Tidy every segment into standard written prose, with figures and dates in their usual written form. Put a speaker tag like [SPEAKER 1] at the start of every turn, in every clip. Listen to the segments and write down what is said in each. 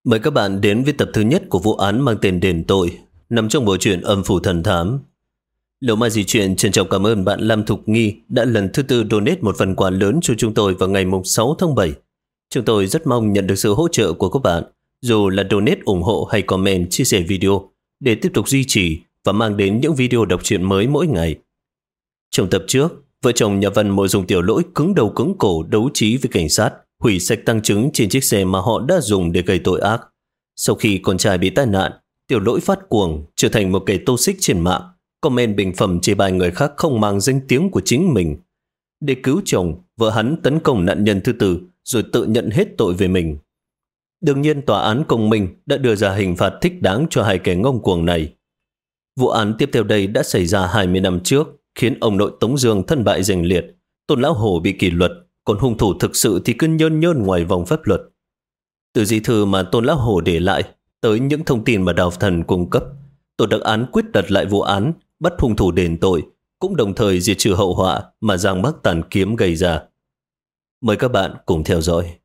[SPEAKER 1] Mời các bạn đến với tập thứ nhất của vụ án mang tên Đền Tội, nằm trong bộ truyện Âm Phủ Thần Thám. Liễu Mai Di Truyện trân trọng cảm ơn bạn Lam Thục Nghi đã lần thứ tư donate một phần quà lớn cho chúng tôi vào ngày 6 tháng 7. Chúng tôi rất mong nhận được sự hỗ trợ của các bạn, dù là donate ủng hộ hay comment chia sẻ video, để tiếp tục duy trì và mang đến những video đọc truyện mới mỗi ngày. Trong tập trước, vợ chồng nhà văn Mộ Dung Tiểu Lỗi cứng đầu cứng cổ đấu trí với cảnh sát, hủy sạch tăng chứng trên chiếc xe mà họ đã dùng để gây tội ác. Sau khi con trai bị tai nạn, Tiểu Lỗi phát cuồng, trở thành một kẻ tô xích trên mạng, comment bình phẩm chê bai người khác không mang danh tiếng của chính mình. Để cứu chồng, vợ hắn tấn công nạn nhân thứ tư, rồi tự nhận hết tội về mình. Đương nhiên tòa án công minh đã đưa ra hình phạt thích đáng cho hai kẻ ngông cuồng này. Vụ án tiếp theo đây đã xảy ra 20 năm trước, khiến ông nội Tống Dương thân bại danh liệt, Tôn Lão Hổ bị kỷ luật, còn hung thủ thực sự thì cứ nhơn nhơn ngoài vòng pháp luật. Từ di thư mà Tôn Lão Hổ để lại tới những thông tin mà Đào Thần cung cấp, tổ đặc án quyết đặt lại vụ án, bắt hung thủ đền tội, cũng đồng thời diệt trừ hậu họa mà Giang Bắc Tàn Kiếm gây ra. Mời các bạn cùng theo dõi.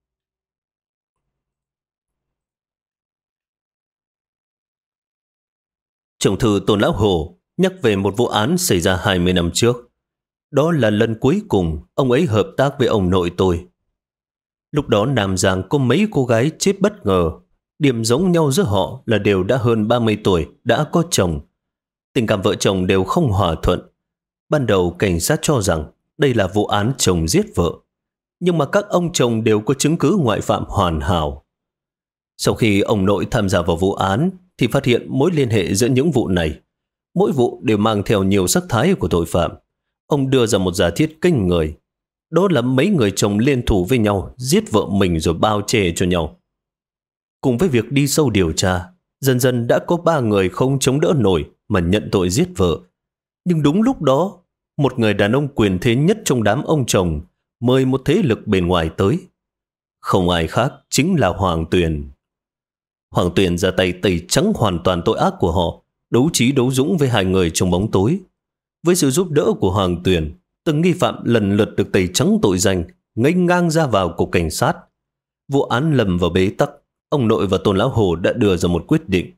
[SPEAKER 1] Trong thư Tôn Lão Hổ nhắc về một vụ án xảy ra 20 năm trước. Đó là lần cuối cùng ông ấy hợp tác với ông nội tôi. Lúc đó Nam Giang có mấy cô gái chết bất ngờ. Điểm giống nhau giữa họ là đều đã hơn 30 tuổi, đã có chồng. Tình cảm vợ chồng đều không hòa thuận. Ban đầu cảnh sát cho rằng đây là vụ án chồng giết vợ. Nhưng mà các ông chồng đều có chứng cứ ngoại phạm hoàn hảo. Sau khi ông nội tham gia vào vụ án thì phát hiện mối liên hệ giữa những vụ này. Mỗi vụ đều mang theo nhiều sắc thái của tội phạm. Ông đưa ra một giả thiết kinh người. Đó là mấy người chồng liên thủ với nhau giết vợ mình rồi bao che cho nhau. Cùng với việc đi sâu điều tra, dần dần đã có 3 người không chống đỡ nổi mà nhận tội giết vợ. Nhưng đúng lúc đó, một người đàn ông quyền thế nhất trong đám ông chồng mời một thế lực bên ngoài tới. Không ai khác chính là Hoàng Tuyền. Hoàng Tuyền ra tay tẩy trắng hoàn toàn tội ác của họ, đấu trí đấu dũng với hai người trong bóng tối. Với sự giúp đỡ của Hoàng Tuyền, từng nghi phạm lần lượt được tẩy trắng tội danh, nghênh ngang ra vào cục cảnh sát. Vụ án lầm vào bế tắc, ông nội và Tôn Lão Hồ đã đưa ra một quyết định.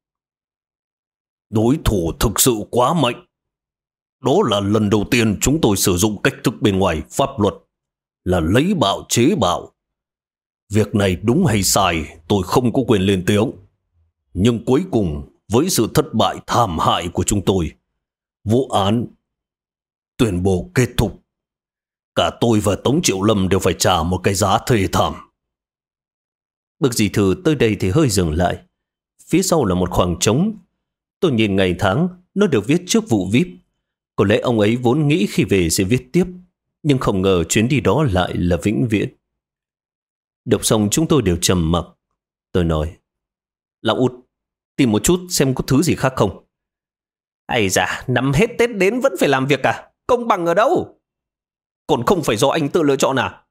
[SPEAKER 1] Đối thủ thực sự quá mạnh. Đó là lần đầu tiên chúng tôi sử dụng cách thức bên ngoài pháp luật, là lấy bạo chế bạo. Việc này đúng hay sai tôi không có quyền lên tiếng. Nhưng cuối cùng, với sự thất bại thảm hại của chúng tôi, vụ án tuyên bố kết thúc. Cả tôi và Tống Triệu Lâm đều phải trả một cái giá thê thảm. Bức di thư tới đây thì hơi dừng lại. Phía sau là một khoảng trống. Tôi nhìn ngày tháng, nó được viết trước vụ VIP. Có lẽ ông ấy vốn nghĩ khi về sẽ viết tiếp, nhưng không ngờ chuyến đi đó lại là vĩnh viễn. Đọc xong chúng tôi đều trầm mặc. Tôi nói, Lão Út, tìm một chút xem có thứ gì khác không. Ây da, năm hết Tết đến vẫn phải làm việc à? Công bằng ở đâu? Còn không phải do anh tự lựa chọn à?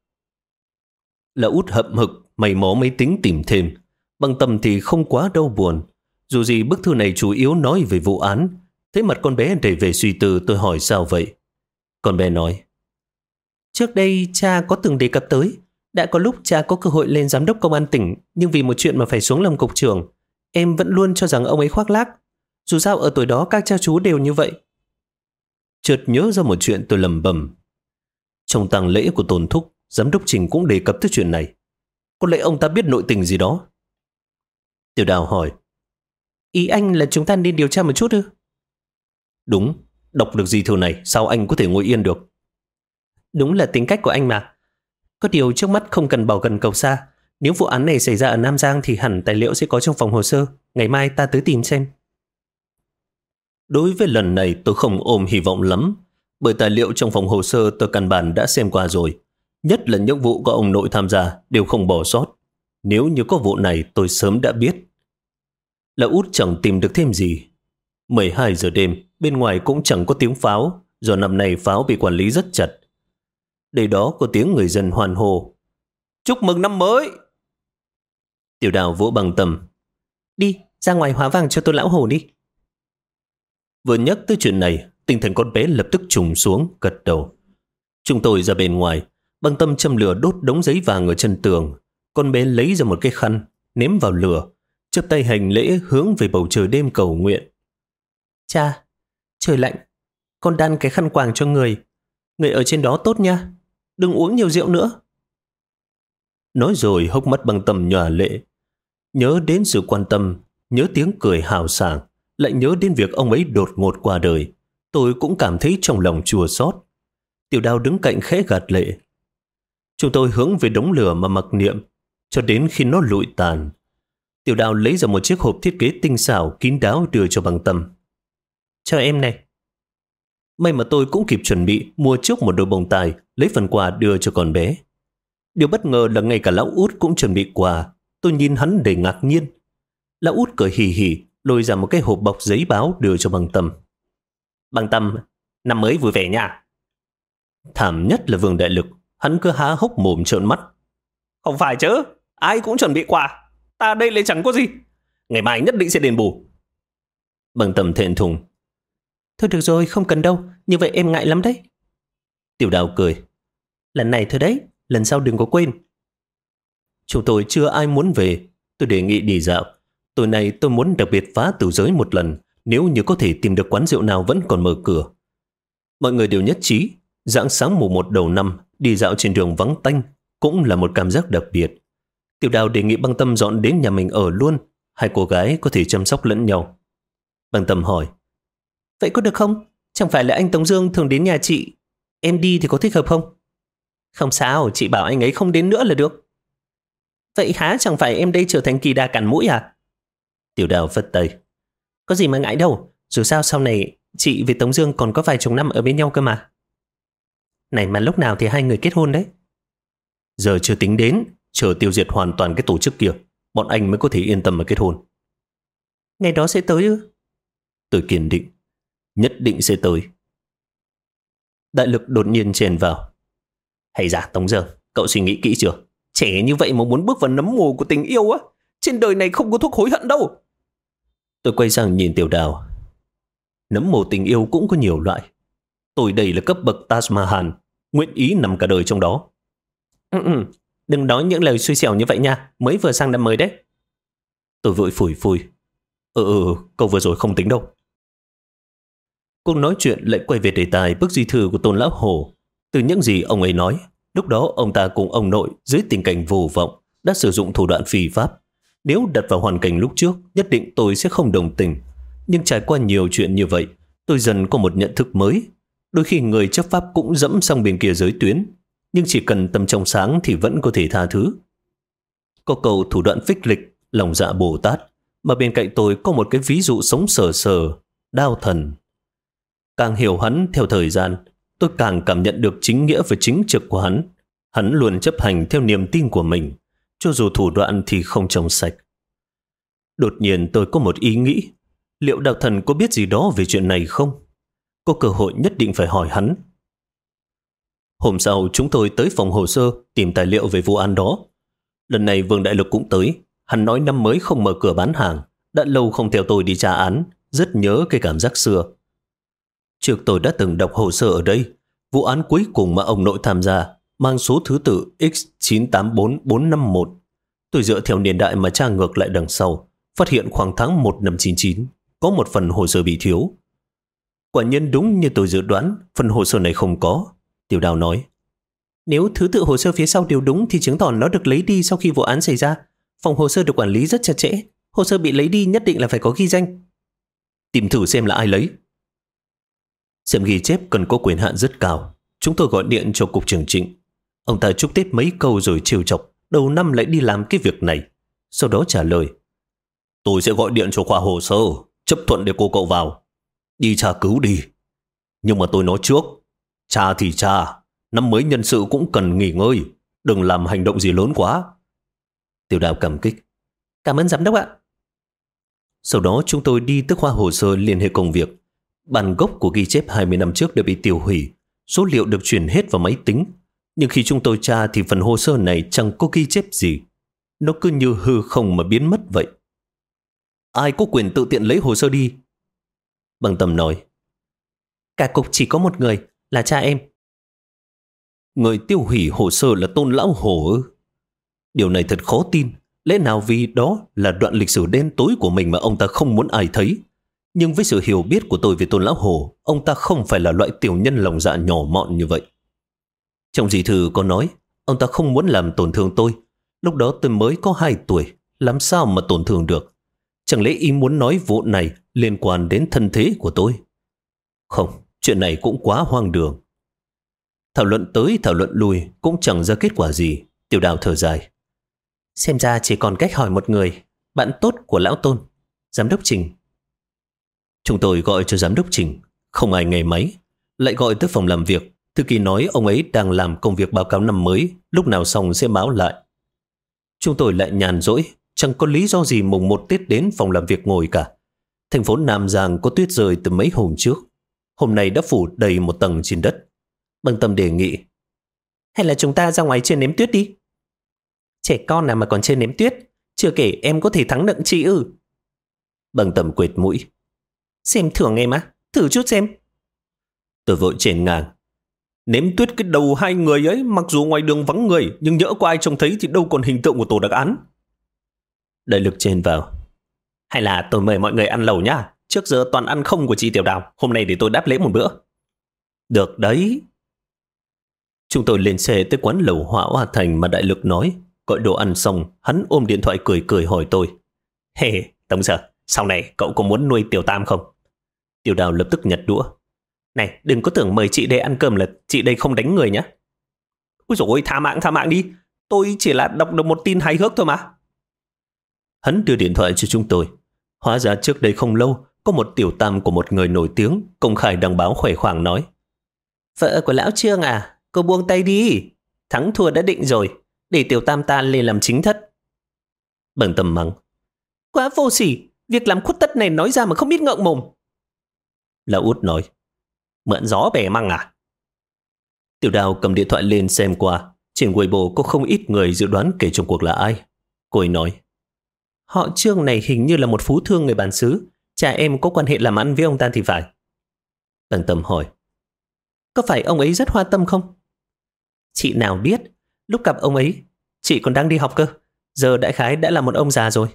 [SPEAKER 1] Lão Út hậm hực, mày mó máy tính tìm thêm. Bằng tâm thì không quá đau buồn. Dù gì bức thư này chủ yếu nói về vụ án. Thấy mặt con bé đầy về suy tư, tôi hỏi sao vậy? Con bé nói, trước đây cha có từng đề cập tới. Đã có lúc cha có cơ hội lên giám đốc công an tỉnh, nhưng vì một chuyện mà phải xuống làm cục trưởng. Em vẫn luôn cho rằng ông ấy khoác lác. Dù sao ở tuổi đó các cha chú đều như vậy. Chợt nhớ ra một chuyện, tôi lẩm bẩm. Trong tang lễ của Tôn Thúc, giám đốc Trình cũng đề cập tới chuyện này. Có lẽ ông ta biết nội tình gì đó. Tiểu Đào hỏi, ý anh là chúng ta nên điều tra một chút ư? Đúng, đọc được di thư này sao anh có thể ngồi yên được? Đúng là tính cách của anh mà. Có điều trước mắt không cần bỏ gần cầu xa. Nếu vụ án này xảy ra ở Nam Giang thì hẳn tài liệu sẽ có trong phòng hồ sơ. Ngày mai ta tới tìm xem. Đối với lần này tôi không ôm hy vọng lắm, bởi tài liệu trong phòng hồ sơ tôi căn bản đã xem qua rồi. Nhất là những vụ có ông nội tham gia đều không bỏ sót. Nếu như có vụ này tôi sớm đã biết. Lão Út chẳng tìm được thêm gì. 12 giờ đêm, bên ngoài cũng chẳng có tiếng pháo, do năm nay pháo bị quản lý rất chặt. Đây đó có tiếng người dân hoan hô, chúc mừng năm mới. Tiểu Đào vỗ bằng tầm, đi ra ngoài hóa vàng cho tôi Lão Hổ đi. Vừa nhắc tới chuyện này, tinh thần con bé lập tức trùng xuống, gật đầu. Chúng tôi ra bên ngoài, băng tâm châm lửa đốt đống giấy vàng ở chân tường. Con bé lấy ra một cái khăn,
[SPEAKER 2] ném vào lửa, chắp tay hành lễ hướng về bầu trời đêm cầu nguyện. Cha, trời lạnh, con đan cái khăn quàng cho người. Người ở trên đó tốt nha, đừng uống nhiều rượu nữa. Nói rồi hốc mắt Băng Tâm nhòa lệ. Nhớ đến sự quan tâm, nhớ tiếng cười hào sảng, lại nhớ đến việc ông ấy đột ngột qua đời. Tôi cũng cảm thấy trong lòng chua xót. Tiểu Đào đứng cạnh khẽ gạt lệ. Chúng tôi hướng về đống lửa mà mặc niệm, cho đến khi nó lụi tàn. Tiểu Đào lấy ra một chiếc hộp thiết kế tinh xảo kín đáo đưa cho Băng Tâm. Cho em này. May mà tôi cũng kịp chuẩn bị mua trước một đôi bông tai, lấy phần quà đưa cho con bé. Điều bất ngờ là ngay cả lão Út cũng chuẩn bị quà. Tôi nhìn hắn đầy ngạc nhiên. Lão Út cười hì hì, lôi ra một cái hộp bọc giấy báo đưa cho Băng Tâm. Băng Tâm, năm mới vui vẻ nha. Thảm nhất là Vương Đại Lực, hắn cứ há hốc mồm trợn mắt. Không phải chứ, ai cũng chuẩn bị quà, ta đây lại chẳng có gì. Ngày mai nhất định sẽ đền bù. Băng Tâm thẹn thùng. Thôi được rồi, không cần đâu, như vậy em ngại lắm đấy. Tiểu Đào cười. Lần này thôi đấy, lần sau đừng có quên. Chúng tôi chưa ai muốn về. Tôi đề nghị đi dạo. Tối nay tôi muốn đặc biệt phá tử giới một lần, nếu như có thể tìm được quán rượu nào vẫn còn mở cửa. Mọi người đều nhất trí, rạng sáng mùng 1 đầu năm, đi dạo trên đường vắng tanh cũng là một cảm giác đặc biệt. Tiểu Đào đề nghị Băng Tâm dọn đến nhà mình ở luôn, hai cô gái có thể chăm sóc lẫn nhau. Băng Tâm hỏi, vậy có được không? Chẳng phải là anh Tống Dương thường đến nhà chị, em đi thì có thích hợp không? Không sao, chị bảo anh ấy không đến nữa là được. Vậy há chẳng phải em đây trở thành kỳ đà cắn mũi à? Tiểu Đào phất tay. Có gì mà ngại đâu, dù sao sau này chị với Tống Dương còn có vài chục năm ở bên nhau cơ mà. Này mà lúc nào thì hai người kết hôn đấy? Giờ chưa tính đến, chờ tiêu diệt hoàn toàn cái tổ chức kia, bọn anh mới có thể yên tâm mà kết hôn. Ngày đó sẽ tới ư? Tôi kiên định, nhất định sẽ tới. Đại Lực đột nhiên chèn vào. Hay dạ Tống Dương, cậu suy nghĩ kỹ chưa? Trẻ như vậy mà muốn bước vào nấm mồ của tình yêu á, trên đời này không có thuốc hối hận đâu. Tôi quay sang nhìn Tiểu Đào. Nấm mồ tình yêu cũng có nhiều loại. Tôi đây là cấp bậc Taj Mahal, nguyện ý nằm cả đời trong đó. Đừng nói những lời xui xẻo như vậy nha, mới vừa sang năm mới đấy. Tôi vội phủi phủi. Câu vừa rồi không tính đâu. Cuộc nói chuyện lại quay về đề tài bức di thư của Tôn Lão Hổ. Từ những gì ông ấy nói, lúc đó ông ta cùng ông nội dưới tình cảnh vô vọng đã sử dụng thủ đoạn phi pháp. Nếu đặt vào hoàn cảnh lúc trước, nhất định tôi sẽ không đồng tình. Nhưng trải qua nhiều chuyện như vậy, tôi dần có một nhận thức mới. Đôi khi người chấp pháp cũng dẫm sang bên kia giới tuyến, nhưng chỉ cần tâm trong sáng thì vẫn có thể tha thứ. Có câu thủ đoạn phích lịch, lòng dạ Bồ Tát, mà bên cạnh tôi có một cái ví dụ sống sờ sờ, Đao Thần. Càng hiểu hắn theo thời gian, tôi càng cảm nhận được chính nghĩa và chính trực của hắn. Hắn luôn chấp hành theo niềm tin của mình, cho dù thủ đoạn thì không trong sạch. Đột nhiên tôi có một ý nghĩ, liệu Đao Thần có biết gì đó về chuyện này không? Có cơ hội nhất định phải hỏi hắn. Hôm sau chúng tôi tới phòng hồ sơ tìm tài liệu về vụ án đó. Lần này Vương Đại Lực cũng tới. Hắn nói năm mới không mở cửa bán hàng, đã lâu không theo tôi đi tra án, rất nhớ cái cảm giác xưa. Trước tôi đã từng đọc hồ sơ ở đây. Vụ án cuối cùng mà ông nội tham gia mang số thứ tự X984451. Tôi dựa theo niên đại mà tra ngược lại đằng sau, phát hiện khoảng tháng 1 năm 99 có một phần hồ sơ bị thiếu. Quả nhiên đúng như tôi dự đoán, phần hồ sơ này không có. Tiểu Đào nói, nếu thứ tự hồ sơ phía sau đều đúng thì chứng tỏ nó được lấy đi sau khi vụ án xảy ra. Phòng hồ sơ được quản lý rất chặt chẽ. Hồ sơ bị lấy đi nhất định là phải có ghi danh. Tìm thử xem là ai lấy. Xem ghi chép cần có quyền hạn rất cao. Chúng tôi gọi điện cho cục trưởng Trịnh. Ông ta chúc Tết mấy câu rồi trêu chọc, đầu năm lại đi làm cái việc này. Sau đó trả lời, tôi sẽ gọi điện cho khoa hồ sơ, chấp thuận để cô cậu vào. Đi tra cứu đi. Nhưng mà tôi nói trước, tra thì tra, năm mới nhân sự cũng cần nghỉ ngơi, đừng làm hành động gì lớn quá. Tiểu Đào cảm kích. Cảm ơn giám đốc ạ. Sau đó chúng tôi đi tới khoa hồ sơ liên hệ công việc. Bản gốc của ghi chép 20 năm trước đã bị tiêu hủy, số liệu được chuyển hết vào máy tính. Nhưng khi chúng tôi tra thì phần hồ sơ này chẳng có ghi chép gì. Nó cứ như hư không mà biến mất vậy. Ai có quyền tự tiện lấy hồ sơ đi? Băng Tâm nói, cả cục chỉ có một người, là cha em. Người tiêu hủy hồ sơ là Tôn Lão Hổ ư? Điều này thật khó tin.
[SPEAKER 1] Lẽ nào vì đó là đoạn lịch sử đen tối của mình mà ông ta không muốn ai thấy? Nhưng với sự hiểu biết của tôi về Tôn Lão Hồ, ông ta không phải là loại tiểu nhân lòng dạ nhỏ mọn như vậy. Trong di thư có nói, ông ta không muốn làm tổn thương tôi. Lúc đó tôi mới có 2 tuổi, làm sao mà tổn thương được? Chẳng lẽ ý muốn nói vụ này liên quan đến thân thế của tôi? Không, chuyện này cũng quá hoang đường. Thảo luận tới thảo luận lui cũng chẳng ra kết quả gì. Tiểu Đào thở dài. Xem ra chỉ còn cách hỏi một người, bạn tốt của Lão Tôn, Giám đốc Trình. Chúng tôi gọi cho Giám đốc Trình, không ai nghe máy. Lại gọi tới phòng làm việc. Thư ký nói ông ấy đang làm công việc báo cáo năm mới, lúc nào xong sẽ báo lại. Chúng tôi lại nhàn rỗi, chẳng có lý do gì mùng 1 Tết đến phòng làm việc ngồi cả. Thành phố Nam Giang có tuyết rơi từ mấy hôm trước. Hôm nay đã phủ đầy một tầng trên đất. Bằng Tâm đề nghị, hay là chúng ta ra ngoài chơi ném tuyết đi? Trẻ con nào mà còn chơi ném tuyết, chưa kể em có thể thắng đặng chị ư? Bằng Tâm quệt mũi. Xem thưởng em á, thử chút xem. Tôi vội chèn ngang. Ném tuyết cái đầu 2 người ấy, mặc dù ngoài đường vắng người, nhưng nhỡ có ai trông thấy thì đâu còn hình tượng của tổ đặc án. Đại Lực chen vào. Hay là tôi mời mọi người ăn lẩu nhá. Trước giờ toàn ăn không của chị Tiểu Đào, hôm nay để tôi đáp lễ một bữa. Được đấy. Chúng tôi lên xe tới quán lẩu Hỏa Hoa Thành mà Đại Lực nói. Gọi đồ ăn xong, hắn ôm điện thoại cười cười hỏi tôi. Hề, Tống Sở, sau này cậu có muốn nuôi Tiểu Tam không? Tiểu Đào lập tức nhặt đũa. Này, đừng có tưởng mời chị đây ăn cơm là chị đây không đánh người nhé. Ôi dồi ôi, tha mạng đi. Tôi chỉ là đọc được một tin hài hước thôi mà. Hắn đưa điện thoại cho chúng tôi. Hóa ra trước đây không lâu, có một Tiểu Tam của một người nổi tiếng công khai đăng báo khỏe khoang nói. Vợ của Lão Trương à, cô buông tay đi. Thắng thua đã định rồi, để Tiểu Tam ta lên làm chính thất. Bằng Tâm mắng. Quá vô sỉ, việc làm khuất tất này nói ra mà không biết ngượng mồm. Lão Út nói. Mượn gió bẻ măng à? Tiểu Đào cầm điện thoại lên xem qua. Trên Weibo có không ít người dự đoán kẻ trong cuộc là ai. Cô ấy nói. Họ Trương này hình như là một phú thương người bản xứ. Cha em có quan hệ làm ăn với ông ta thì phải. Bằng Tâm hỏi. Có phải ông ấy rất hoa tâm không? Chị nào biết. Lúc gặp ông ấy, chị còn đang đi học cơ. Giờ đại khái đã là một ông già rồi.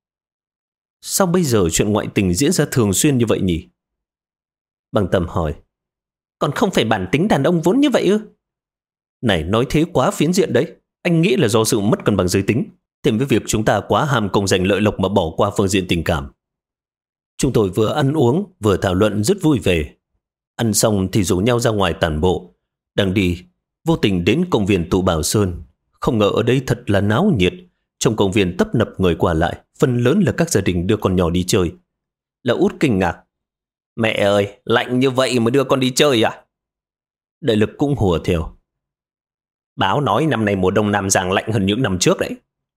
[SPEAKER 1] Sao bây giờ chuyện ngoại tình diễn ra thường xuyên như vậy nhỉ? Bằng Tâm hỏi. Còn không phải bản tính đàn ông vốn như vậy ư? Này, nói thế quá phiến diện đấy. Anh nghĩ là do sự mất cân bằng giới tính, thêm với việc chúng ta quá ham công giành lợi lộc mà bỏ qua phương diện tình cảm. Chúng tôi vừa ăn uống vừa thảo luận rất vui vẻ. Ăn xong thì rủ nhau ra ngoài tản bộ. Đang đi, vô tình đến công viên Tụ Bảo Sơn. Không ngờ ở đây thật là náo nhiệt. Trong công viên tấp nập người qua lại, phần lớn là các gia đình đưa con nhỏ đi chơi. Lão Út kinh ngạc. Mẹ ơi, lạnh như vậy mà đưa con đi chơi à? Đại Lực cũng hùa theo. Báo nói năm nay mùa đông Nam Giang lạnh hơn những năm trước đấy.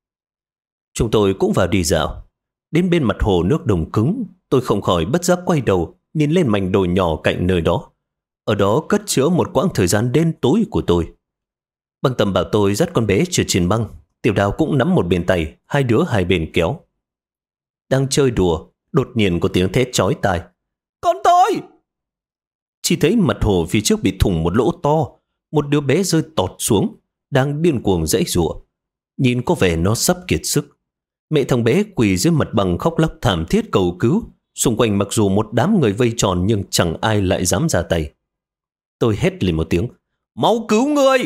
[SPEAKER 1] Chúng tôi cũng vào đi dạo. Đến bên mặt hồ nước đồng cứng, tôi không khỏi bất giác quay đầu, nhìn lên mảnh đồi nhỏ cạnh nơi đó. Ở đó cất chứa một quãng thời gian đen tối của tôi. Bằng Tâm bảo tôi dắt con bé trượt trên băng. Tiểu Đào cũng nắm một bên tay, hai đứa hai bên kéo. Đang chơi đùa, đột nhiên có tiếng thét chói tai. Con tôi! Chỉ thấy mặt hồ phía trước bị thủng một lỗ to. Một đứa bé rơi tọt xuống, đang điên cuồng giãy giụa. Nhìn có vẻ nó sắp kiệt sức. Mẹ thằng bé quỳ dưới mặt bằng khóc lóc thảm thiết cầu cứu. Xung quanh mặc dù một đám người vây tròn nhưng chẳng ai lại dám ra tay. Tôi hét lên một tiếng. Mau cứu người!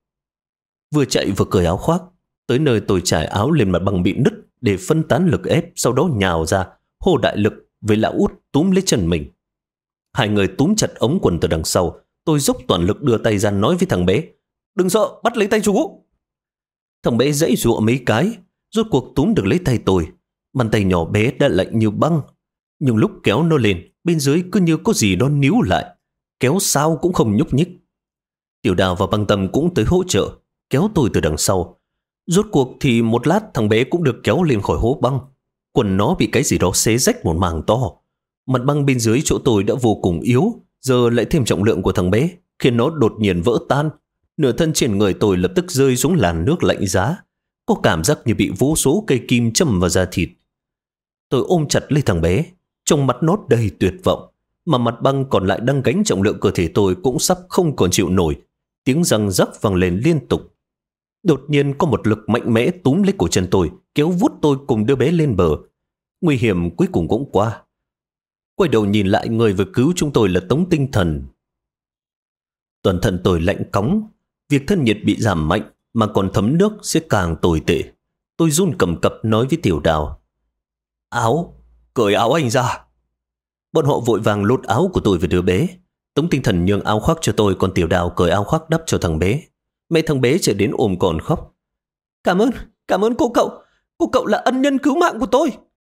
[SPEAKER 1] Vừa chạy vừa cởi áo khoác. Tới nơi tôi trải áo lên mặt bằng bị nứt để phân tán lực ép, sau đó nhào ra, hô Đại Lực với Lão Út túm lấy chân mình. Hai người túm chặt ống quần từ đằng sau. Tôi dốc toàn lực đưa tay ra nói với thằng bé. Đừng sợ, bắt lấy tay chú. Thằng bé giãy giụa mấy cái, rốt cuộc túm được lấy tay tôi. Bàn tay nhỏ bé đã lạnh như băng. Nhưng lúc kéo nó lên, bên dưới cứ như có gì đó níu lại. Kéo sao cũng không nhúc nhích. Tiểu Đào và Băng Tâm cũng tới hỗ trợ, kéo tôi từ đằng sau. Rốt cuộc thì một lát thằng bé cũng được kéo lên khỏi hố băng. Quần nó bị cái gì đó xé rách một mảng to. Mặt băng bên dưới chỗ tôi đã vô cùng yếu, giờ lại thêm trọng lượng của thằng bé, khiến nó đột nhiên vỡ tan. Nửa thân trên người tôi lập tức rơi xuống làn nước lạnh giá. Có cảm giác như bị vô số cây kim châm vào da thịt. Tôi ôm chặt lấy thằng bé, trong mắt nó đầy tuyệt vọng, mà mặt băng còn lại đang gánh trọng lượng cơ thể tôi cũng sắp không còn chịu nổi. Tiếng răng rắc vang lên liên tục.
[SPEAKER 2] Đột nhiên có một lực mạnh mẽ túm lấy cổ chân tôi, kéo vút tôi cùng đứa bé lên bờ. Nguy hiểm cuối cùng cũng qua. Quay đầu nhìn lại, người vừa cứu chúng tôi là Tống Tinh Thần. Toàn thân tôi lạnh cóng. Việc thân nhiệt bị giảm mạnh mà còn thấm nước sẽ càng tồi tệ. Tôi run cầm cập nói với Tiểu Đào: "Áo, cởi áo anh ra." Bọn họ vội vàng lột áo của tôi và đứa bé. Tống Tinh Thần nhường áo khoác cho tôi, còn Tiểu Đào cởi áo khoác đắp cho thằng bé. Mẹ thằng bé chạy đến ôm còn khóc: Cảm ơn cô cậu là ân nhân cứu mạng của tôi."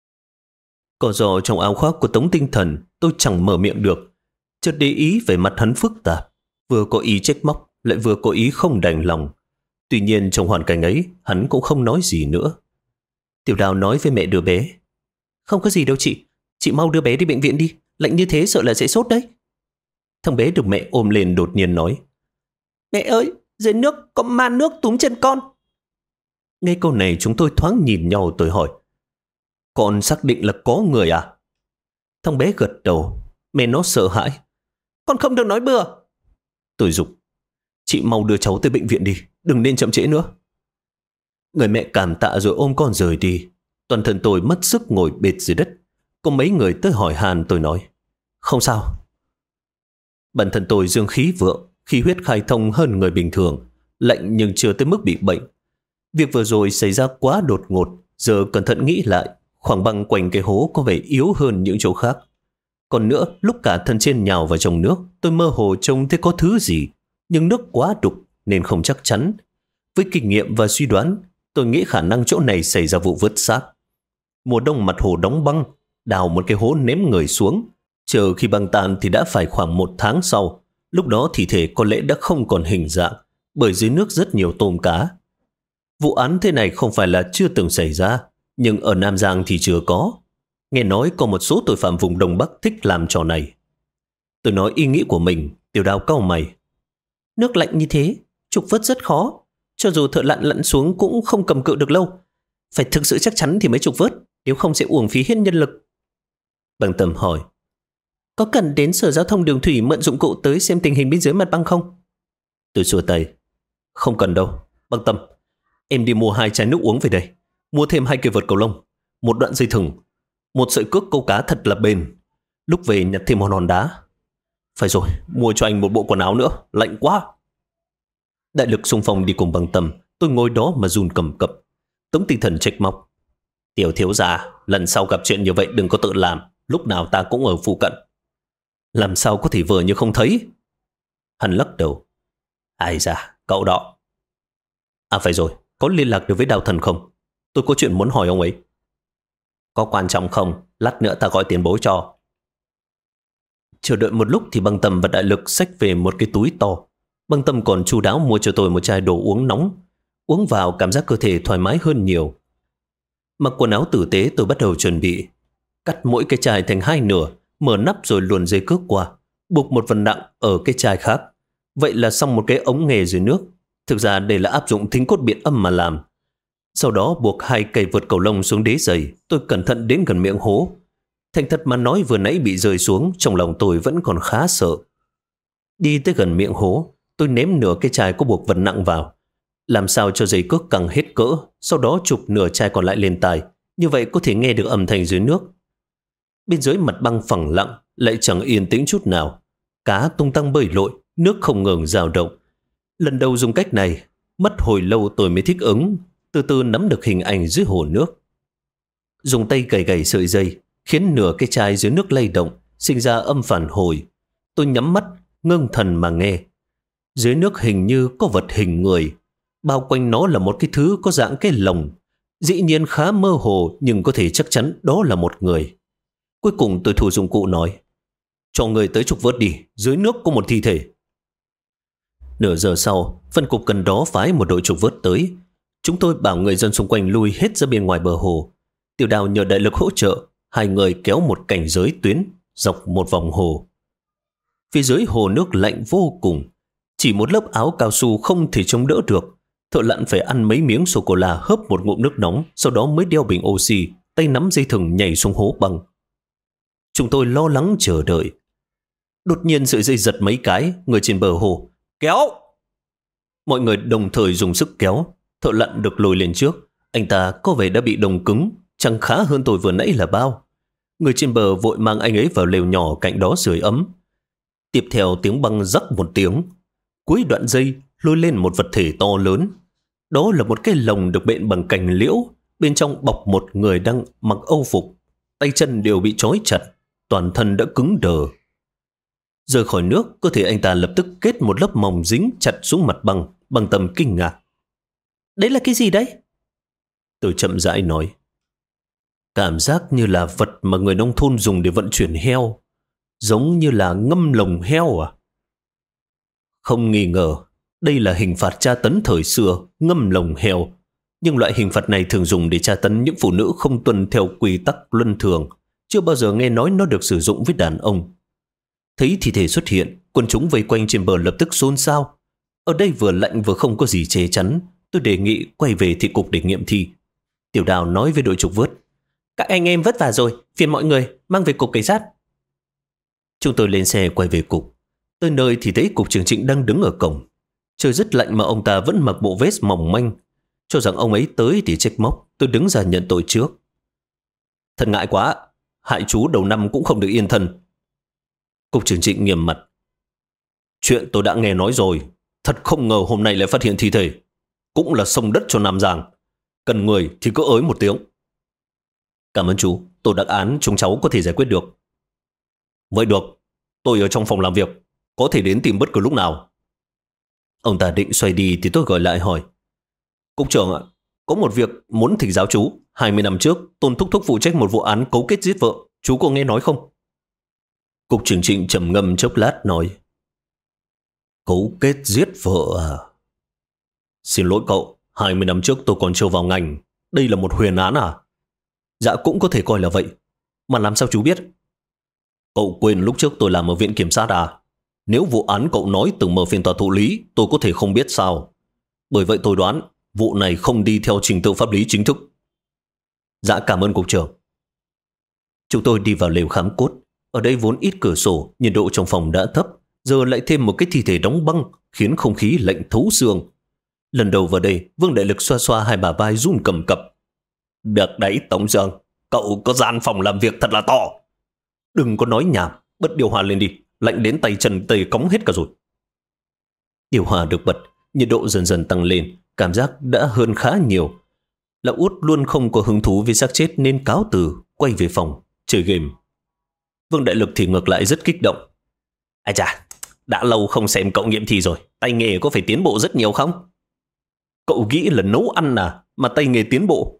[SPEAKER 2] Có giò trong áo khoác của Tống Tinh Thần, tôi chẳng mở miệng được. Chợt để ý về mặt hắn phức tạp, vừa có ý trách móc, lại vừa có ý không đành lòng. Tuy nhiên trong hoàn cảnh ấy, hắn cũng không nói gì nữa. Tiểu Đào nói với mẹ đứa bé: "Không có gì đâu chị mau đưa bé đi bệnh viện đi, lạnh như thế sợ là sẽ sốt đấy." Thằng bé được mẹ ôm lên đột nhiên nói: "Mẹ ơi, dưới nước có ma nước túm chân con." Nghe câu này chúng tôi thoáng nhìn nhau, tôi hỏi: "Con xác định là có người à?" Thằng bé gật đầu. Mẹ nó sợ hãi: "Con không được nói bừa." Tôi giục: "Chị mau đưa cháu tới bệnh viện đi, đừng nên chậm trễ nữa." Người mẹ cảm tạ rồi ôm con rời đi. Toàn thân tôi mất sức ngồi bệt dưới đất. Có mấy người tới hỏi han, tôi nói: "Không sao." Bản thân tôi dương khí vượng, khí huyết khai thông hơn người bình thường, lạnh nhưng chưa tới mức bị bệnh. Việc vừa rồi xảy ra quá đột ngột, giờ cẩn thận nghĩ lại, khoảng băng quanh cái hố có vẻ yếu hơn những chỗ khác. Còn nữa, lúc cả thân trên nhào vào trong nước, tôi mơ hồ trông thấy có thứ gì, nhưng nước quá đục nên không chắc chắn. Với kinh nghiệm và suy đoán, tôi nghĩ khả năng chỗ này xảy ra vụ vứt xác. Mùa đông mặt hồ đóng băng, đào một cái hố ném người xuống, chờ khi băng tan thì đã phải khoảng 1 tháng sau. Lúc đó thi thể có lẽ đã không còn hình dạng, bởi dưới nước rất nhiều tôm cá. Vụ án thế này không phải là chưa từng xảy ra, nhưng ở Nam Giang thì chưa có. Nghe nói có một số tội phạm vùng Đông Bắc thích làm trò này. Tôi nói ý nghĩ của mình. Tiểu Đào cau mày: "Nước lạnh như thế, trục vớt rất khó. Cho dù thợ lặn lặn xuống cũng không cầm cự được lâu. Phải thực sự chắc chắn thì mới trục vớt, nếu không sẽ uổng phí hết nhân lực." Bằng Tâm hỏi: "Có cần đến Sở Giao thông Đường Thủy mượn dụng cụ tới xem tình hình bên dưới mặt băng không?" Tôi xua tay: "Không cần đâu. Bằng Tâm, em đi mua 2 chai nước uống về đây. Mua thêm 2 cây vợt cầu lông, một đoạn dây thừng, một sợi cước câu cá thật là bền. Lúc về nhặt thêm một hòn đá. Phải rồi, mua cho anh một bộ quần áo nữa, lạnh quá." Đại lực xung phong đi cùng Bằng Tâm. Tôi ngồi đó mà run cầm cập. Tống Tinh Thần trách móc: "Tiểu thiếu gia, lần sau gặp chuyện như vậy đừng có tự làm, lúc nào ta cũng ở phụ cận." "Làm sao có thể vờ như không thấy?" Hắn lắc đầu: "Ai da, cậu đó." "À phải rồi, có liên lạc được với Đào Thần không? Tôi có chuyện muốn hỏi ông ấy." "Có quan trọng không? Lát nữa ta gọi tiền bối cho." Chờ đợi một lúc thì Băng Tâm và Đại Lực xách về một cái túi to. Băng Tâm còn chu đáo mua cho tôi một chai đồ uống nóng. Uống vào cảm giác cơ thể thoải mái hơn nhiều. Mặc quần áo tử tế, tôi bắt đầu chuẩn bị. Cắt mỗi cái chai thành 2 nửa, mở nắp rồi luồn dây cước qua, buộc một phần nặng ở cái chai khác. Vậy là xong một cái ống nghề dưới nước. Thực ra đây là áp dụng thính cốt biện âm mà làm. Sau đó buộc 2 cây vợt cầu lông xuống đế giày. Tôi cẩn thận đến gần miệng hố. Thành thật mà nói, vừa nãy bị rơi xuống, trong lòng tôi vẫn còn khá sợ. Đi tới gần miệng hố, tôi ném nửa cái chai có buộc vật nặng vào, làm sao cho dây cước căng hết cỡ, sau đó chụp nửa chai còn lại lên tai, như vậy có thể nghe được âm thanh dưới nước. Bên dưới mặt băng phẳng lặng, lại chẳng yên tĩnh chút nào. Cá tung tăng bơi lội, nước không ngừng dao động. Lần đầu dùng cách này, mất hồi lâu tôi mới thích ứng, từ từ nắm được hình ảnh dưới hồ nước. Dùng tay gầy gầy sợi dây, khiến nửa cái chai dưới nước lay động, sinh ra âm phản hồi. Tôi nhắm mắt, ngưng thần mà nghe. Dưới nước hình như có vật hình người, bao quanh nó là một cái thứ có dạng cái lồng. Dĩ nhiên khá mơ hồ, nhưng có thể chắc chắn đó là một người. Cuối cùng tôi thu dụng cụ nói: "Cho người tới trục vớt đi, dưới nước có một thi thể." Nửa giờ sau, phân cục gần đó phái một đội trục vớt tới. Chúng tôi bảo người dân xung quanh lui hết ra bên ngoài bờ hồ. Tiểu Đào nhờ Đại Lực hỗ trợ, 2 người kéo một cảnh giới tuyến dọc một vòng hồ. Phía dưới hồ nước lạnh vô cùng, chỉ một lớp áo cao su không thể chống đỡ được. Thợ lặn phải ăn mấy miếng sô-cô-la hớp một ngụm nước nóng, sau đó mới đeo bình oxy, tay nắm dây thừng nhảy xuống hố băng. Chúng tôi lo lắng chờ đợi. Đột nhiên sợi dây giật mấy cái, người trên bờ hồ: "Kéo!" Mọi người đồng thời dùng sức kéo, Thợ lặn được lùi lên trước. Anh ta có vẻ đã bị đông cứng, chẳng khá hơn tôi vừa nãy là bao. Người trên bờ vội mang anh ấy vào lều nhỏ cạnh đó sưởi ấm. Tiếp theo tiếng băng rắc một tiếng. Cuối đoạn dây lôi lên một vật thể to lớn. Đó là một cái lồng được bện bằng cành liễu. Bên trong bọc một người đang mặc âu phục. Tay chân đều bị trói chặt, toàn thân đã cứng đờ. Rời khỏi nước, cơ thể anh ta lập tức kết một lớp mỏng dính chặt xuống mặt băng. Bằng tầm kinh ngạc. Đấy là cái gì đấy? Tôi chậm rãi nói. Cảm giác như là vật mà người nông thôn dùng để vận chuyển heo. Giống như là ngâm lồng heo à? Không nghi ngờ, đây là hình phạt tra tấn thời xưa, ngâm lồng heo. Nhưng loại hình phạt này thường dùng để tra tấn những phụ nữ không tuân theo quy tắc luân thường. Chưa bao giờ nghe nói nó được sử dụng với đàn ông. Thấy thi thể xuất hiện, quân chúng vây quanh trên bờ lập tức xôn xao. Ở đây vừa lạnh vừa không có gì che chắn. Tôi đề nghị quay về thị cục để nghiệm thi. Tiểu Đào nói với đội trục vớt. Các anh em vất vả rồi, phiền mọi người mang về cục cảnh sát. Chúng tôi lên xe quay về cục. Tới nơi thì thấy cục trưởng Trịnh đang đứng ở cổng. Trời rất lạnh mà ông ta vẫn mặc bộ vest mỏng manh. Cho rằng ông ấy tới để trách móc, tôi đứng ra nhận tội trước. Thật ngại quá, hại chú đầu năm cũng không được yên thân. Cục trưởng Trịnh nghiêm mặt. Chuyện tôi đã nghe nói rồi, thật không ngờ hôm nay lại phát hiện thi thể. Cũng là sông đất cho Nam Giang. Cần người thì cứ ới một tiếng. Cảm ơn chú, tôi đặc án chúng cháu có thể giải quyết được. Vậy được, tôi ở trong phòng làm việc, có thể đến tìm bất cứ lúc nào. Ông ta định xoay đi thì tôi gọi lại hỏi. Cục trưởng ạ, có một việc muốn thỉnh giáo chú. 20 năm trước, Tôn Thúc Thúc phụ trách một vụ án cấu kết giết vợ. Chú có nghe nói không? Cục trưởng Trịnh trầm ngâm chốc lát nói. Cấu kết giết vợ à? Xin lỗi cậu, 20 năm trước tôi còn chưa vào ngành. Đây là một huyền án à? Dạ cũng có thể coi là vậy. Mà làm sao chú biết? Cậu quên lúc trước tôi làm ở viện kiểm sát à? Nếu vụ án cậu nói từng mở phiên tòa thụ lý, tôi có thể không biết sao. Bởi vậy tôi đoán vụ này không đi theo trình tự pháp lý chính thức. Dạ cảm ơn cục trưởng. Chúng tôi đi vào lều khám cốt. Ở đây vốn ít cửa sổ, nhiệt độ trong phòng đã thấp. Giờ lại thêm một cái thi thể đóng băng, khiến không khí lạnh thấu xương. Lần đầu vào đây, Vương Đại Lực xoa xoa hai bả vai run cầm cập. Được đấy Tống Dương, cậu có gian phòng làm việc thật là to. Đừng có nói nhảm, bật điều hòa lên đi, lạnh đến tay chân tê cống hết cả rồi. Điều hòa được bật, nhiệt độ dần dần tăng lên, cảm giác đã hơn khá nhiều. Lão Út luôn không có hứng thú với xác chết nên cáo từ, quay về phòng, chơi game. Vương Đại Lực thì ngược lại rất kích động. Ai chà, đã lâu không xem cậu nghiệm thi rồi, tay nghề có phải tiến bộ rất nhiều không? Cậu nghĩ là nấu ăn à, mà tay nghề tiến bộ?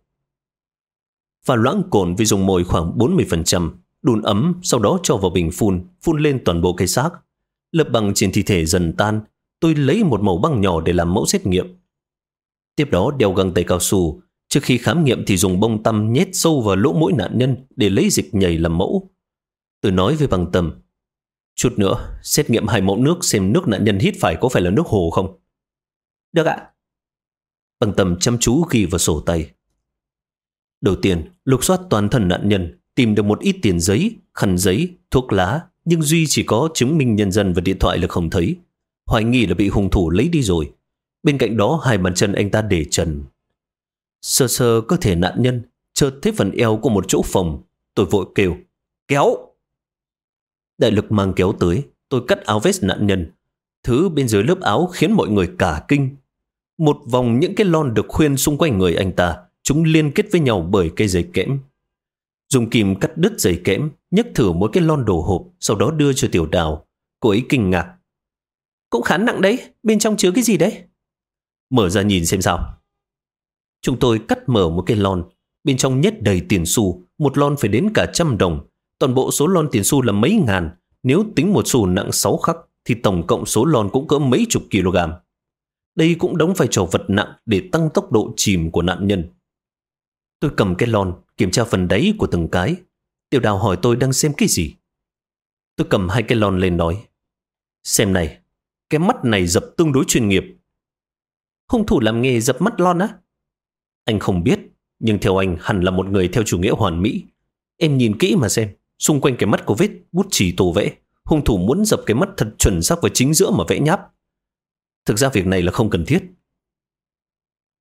[SPEAKER 2] Và loãng cồn với dùng mồi khoảng 40%, đun ấm, sau đó cho vào bình phun lên toàn bộ cái xác. Lớp băng trên thi thể dần tan, tôi lấy một mẩu băng nhỏ để làm mẫu xét nghiệm. Tiếp đó đeo găng tay cao su, trước khi khám nghiệm thì dùng bông tăm nhét sâu vào lỗ mũi nạn nhân để lấy dịch nhầy làm mẫu. Tôi nói với Bằng Tâm, chút nữa xét nghiệm 2 mẫu nước xem nước nạn nhân hít phải có phải là nước hồ không. Được ạ. Bằng Tâm chăm chú ghi vào sổ tay. Đầu tiên, lục soát toàn thân nạn nhân, tìm được một ít tiền giấy, khăn giấy, thuốc lá, nhưng duy chỉ có chứng minh nhân dân và điện thoại là không thấy. Hoài nghi là bị hung thủ lấy đi rồi. Bên cạnh đó 2 bàn chân anh ta để trần. Sờ sờ cơ thể nạn nhân, chợt thấy phần eo của một chỗ phồng. Tôi vội kêu, kéo. Đại Lực mang kéo tới, tôi cắt áo vest nạn nhân. Thứ bên dưới lớp áo khiến mọi người cả kinh. Một vòng những cái lon được khuyên xung quanh người anh ta, chúng liên kết với nhau bởi cây giấy kẽm. Dùng kìm cắt đứt giấy kẽm, nhấc thử mỗi cái lon đồ hộp, sau đó đưa cho Tiểu Đào. Cô ấy kinh ngạc. Cũng khá nặng đấy, bên trong chứa cái gì đấy? Mở ra nhìn xem sao. Chúng tôi cắt mở một cái lon, bên trong nhét đầy tiền xu, một lon phải đến cả 100 đồng. Toàn bộ số lon tiền xu là mấy ngàn, nếu tính một xu nặng 6 khắc thì tổng cộng số lon cũng cỡ mấy chục kg. Đây cũng đóng vai trò vật nặng để tăng tốc độ chìm của nạn nhân. Tôi cầm cái lon, kiểm tra phần đáy của từng cái. Tiểu Đào hỏi tôi đang xem cái gì. Tôi cầm 2 cái lon lên nói, xem này, cái mắt này dập tương đối chuyên nghiệp. Hung thủ làm nghề dập mắt lon á? Anh không biết, nhưng theo anh hẳn là một người theo chủ nghĩa hoàn mỹ. Em nhìn kỹ mà xem, xung quanh cái mắt có vết bút chì tô vẽ. Hung thủ muốn dập cái mắt thật chuẩn xác vào chính giữa mà vẽ nháp. Thực ra việc này là không cần thiết.